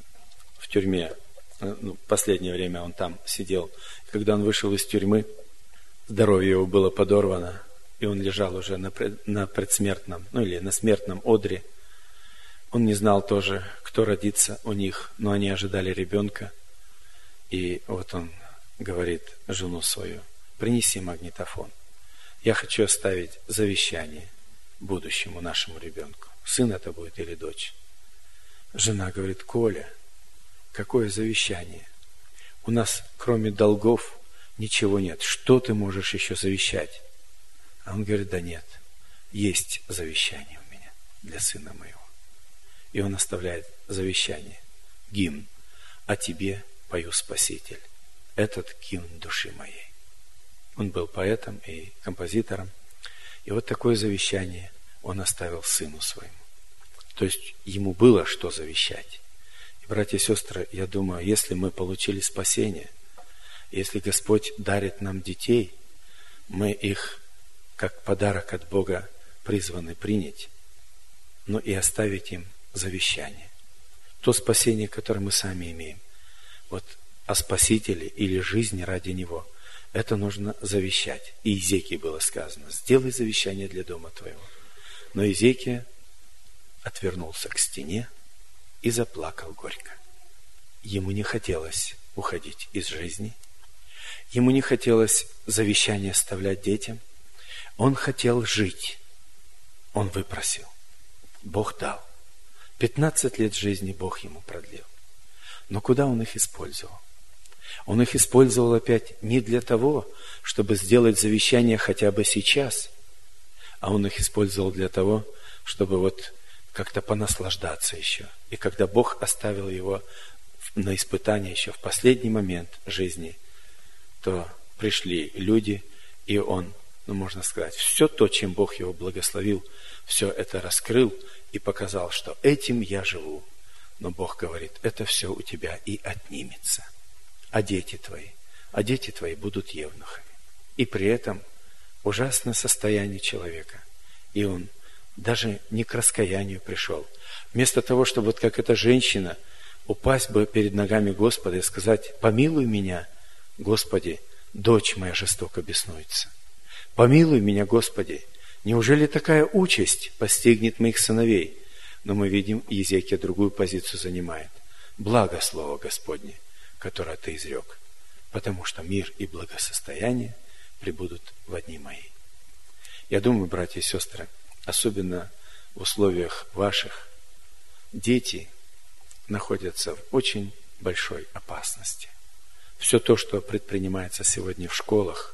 S2: в тюрьме, в последнее время он там сидел. Когда он вышел из тюрьмы, здоровье его было подорвано, и он лежал уже на предсмертном, или на смертном одре. Он не знал тоже, кто родится у них, но они ожидали ребенка. И вот он говорит жену свою: принеси магнитофон. Я хочу оставить завещание будущему нашему ребенку. Сын это будет или дочь? Жена говорит: Коля, какое завещание? У нас кроме долгов ничего нет. Что ты можешь еще завещать? А он говорит: да нет, есть завещание у меня для сына моего. И он оставляет завещание, гимн: «О тебе пою, Спаситель, этот гимн души моей». Он был поэтом и композитором. И вот такое завещание он оставил сыну своему. То есть ему было что завещать. И, братья и сестры, я думаю, если мы получили спасение, если Господь дарит нам детей, мы их как подарок от Бога призваны принять, но и оставить им завещание. То спасение, которое мы сами имеем, вот о Спасителе или жизни ради Него, это нужно завещать. И Иезекии было сказано: сделай завещание для дома твоего. Но Иезекия отвернулся к стене и заплакал горько. Ему не хотелось уходить из жизни, ему не хотелось завещание оставлять детям, он хотел жить. Он выпросил. Бог дал. 15 лет жизни Бог ему продлил. Но куда он их использовал? Он их использовал опять не для того, чтобы сделать завещание хотя бы сейчас, а он их использовал для того, чтобы вот как-то понаслаждаться еще. И когда Бог оставил его на испытание еще в последний момент жизни, то пришли люди, и он, можно сказать, все то, чем Бог его благословил, все это раскрыл и показал, что этим я живу. Но Бог говорит: это все у тебя и отнимется. А дети твои будут евнухами. И при этом ужасное состояние человека. И он даже не к раскаянию пришел. Вместо того, чтобы вот как эта женщина упасть бы перед ногами Господа и сказать: помилуй меня, Господи, дочь моя жестоко беснуется. Помилуй меня, Господи, неужели такая участь постигнет моих сыновей? Но мы видим, Иезекия другую позицию занимает. Благо слово Господне, которое ты изрек, потому что мир и благосостояние пребудут во дни мои. Я думаю, братья и сестры, особенно в условиях ваших, дети находятся в очень большой опасности. Все то, что предпринимается сегодня в школах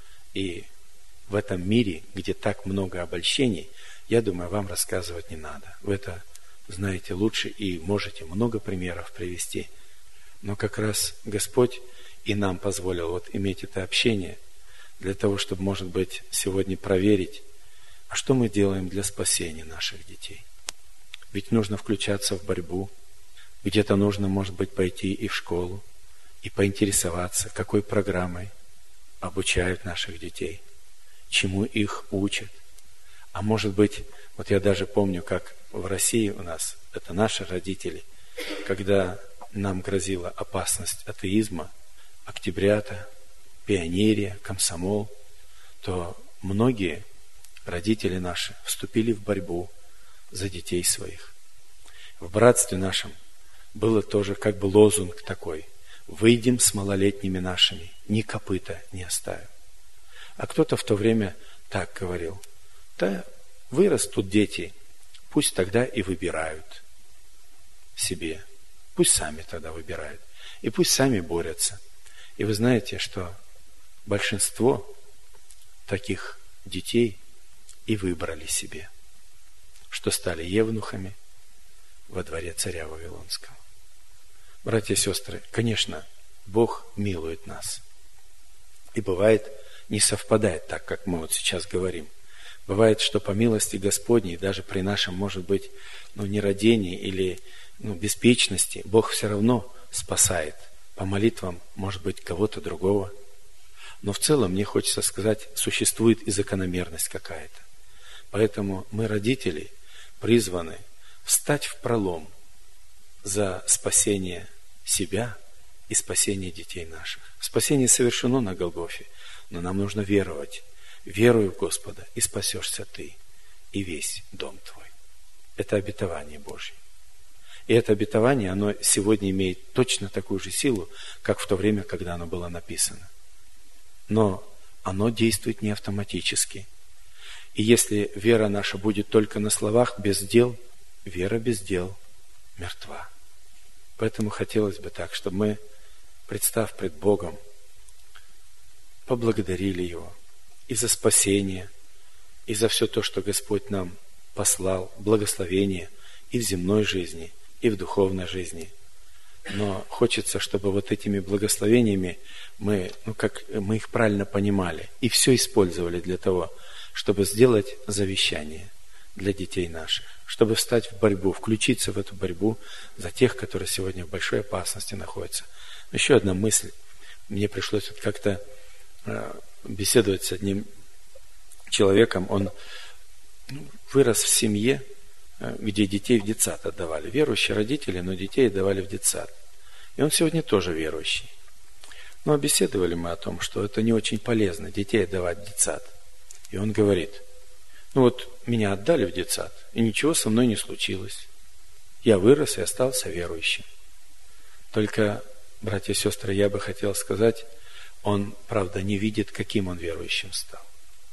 S2: и в этом мире, где так много обольщений, я думаю, вам рассказывать не надо. Вы это знаете лучше и можете много примеров привести. Но как раз Господь и нам позволил вот иметь это общение для того, чтобы, может быть, сегодня проверить, а что мы делаем для спасения наших детей. Ведь нужно включаться в борьбу, где-то нужно, может быть, пойти и в школу, и поинтересоваться, какой программой обучают наших детей, чему их учат. А может быть, вот я даже помню, как в России у нас, это наши родители, когда нам грозила опасность атеизма, октябрята, пионерия, комсомол, то многие родители наши вступили в борьбу за детей своих. В братстве нашем было тоже как бы лозунг такой: выйдем с малолетними нашими, ни копыта не оставим. А кто-то в то время так говорил: да вырастут дети, пусть тогда и выбирают себе, пусть сами тогда выбирают, и пусть сами борются. И вы знаете, что большинство таких детей и выбрали себе, что стали евнухами во дворе царя Вавилонского. Братья и сестры, конечно, Бог милует нас. И бывает, не совпадает так, как мы вот сейчас говорим. Бывает, что по милости Господней, даже при нашем, может быть, нерадении или беспечности, Бог все равно спасает по молитвам, может быть, кого-то другого. Но в целом, мне хочется сказать, существует и закономерность какая-то. Поэтому мы, родители, призваны встать в пролом за спасение себя и спасение детей наших. Спасение совершено на Голгофе, но нам нужно веровать. Веруй в Господа, и спасешься ты, и весь дом твой. Это обетование Божье. И это обетование, оно сегодня имеет точно такую же силу, как в то время, когда оно было написано. Но оно действует не автоматически. И если вера наша будет только на словах, без дел, вера без дел мертва. Поэтому хотелось бы так, чтобы мы, представ пред Богом, поблагодарили Его и за спасение, и за все то, что Господь нам послал, благословение и в земной жизни, и в духовной жизни. Но хочется, чтобы вот этими благословениями мы их правильно понимали и все использовали для того, чтобы сделать завещание для детей наших, чтобы встать в борьбу, включиться в эту борьбу за тех, которые сегодня в большой опасности находятся. Еще одна мысль. Мне пришлось вот как-то беседовать с одним человеком. Он вырос в семье, где детей в детсад отдавали. Верующие родители, но детей отдавали в детсад. И он сегодня тоже верующий. Но беседовали мы о том, что это не очень полезно, детей отдавать в детсад. И он говорит: меня отдали в детсад, и ничего со мной не случилось. Я вырос и остался верующим. Только, братья и сестры, я бы хотел сказать, он, правда, не видит, каким он верующим стал.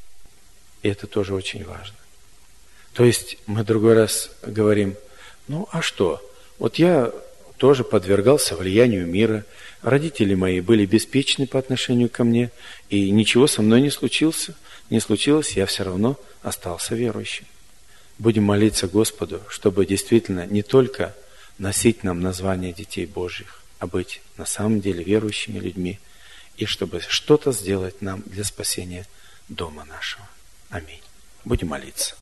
S2: И это тоже очень важно. То есть мы другой раз говорим: а что? Я тоже подвергался влиянию мира, родители мои были беспечны по отношению ко мне, и ничего со мной не случилось, я все равно остался верующим. Будем молиться Господу, чтобы действительно не только носить нам название детей Божьих, а быть на самом деле верующими людьми, и чтобы что-то сделать нам для спасения дома нашего. Аминь. Будем молиться.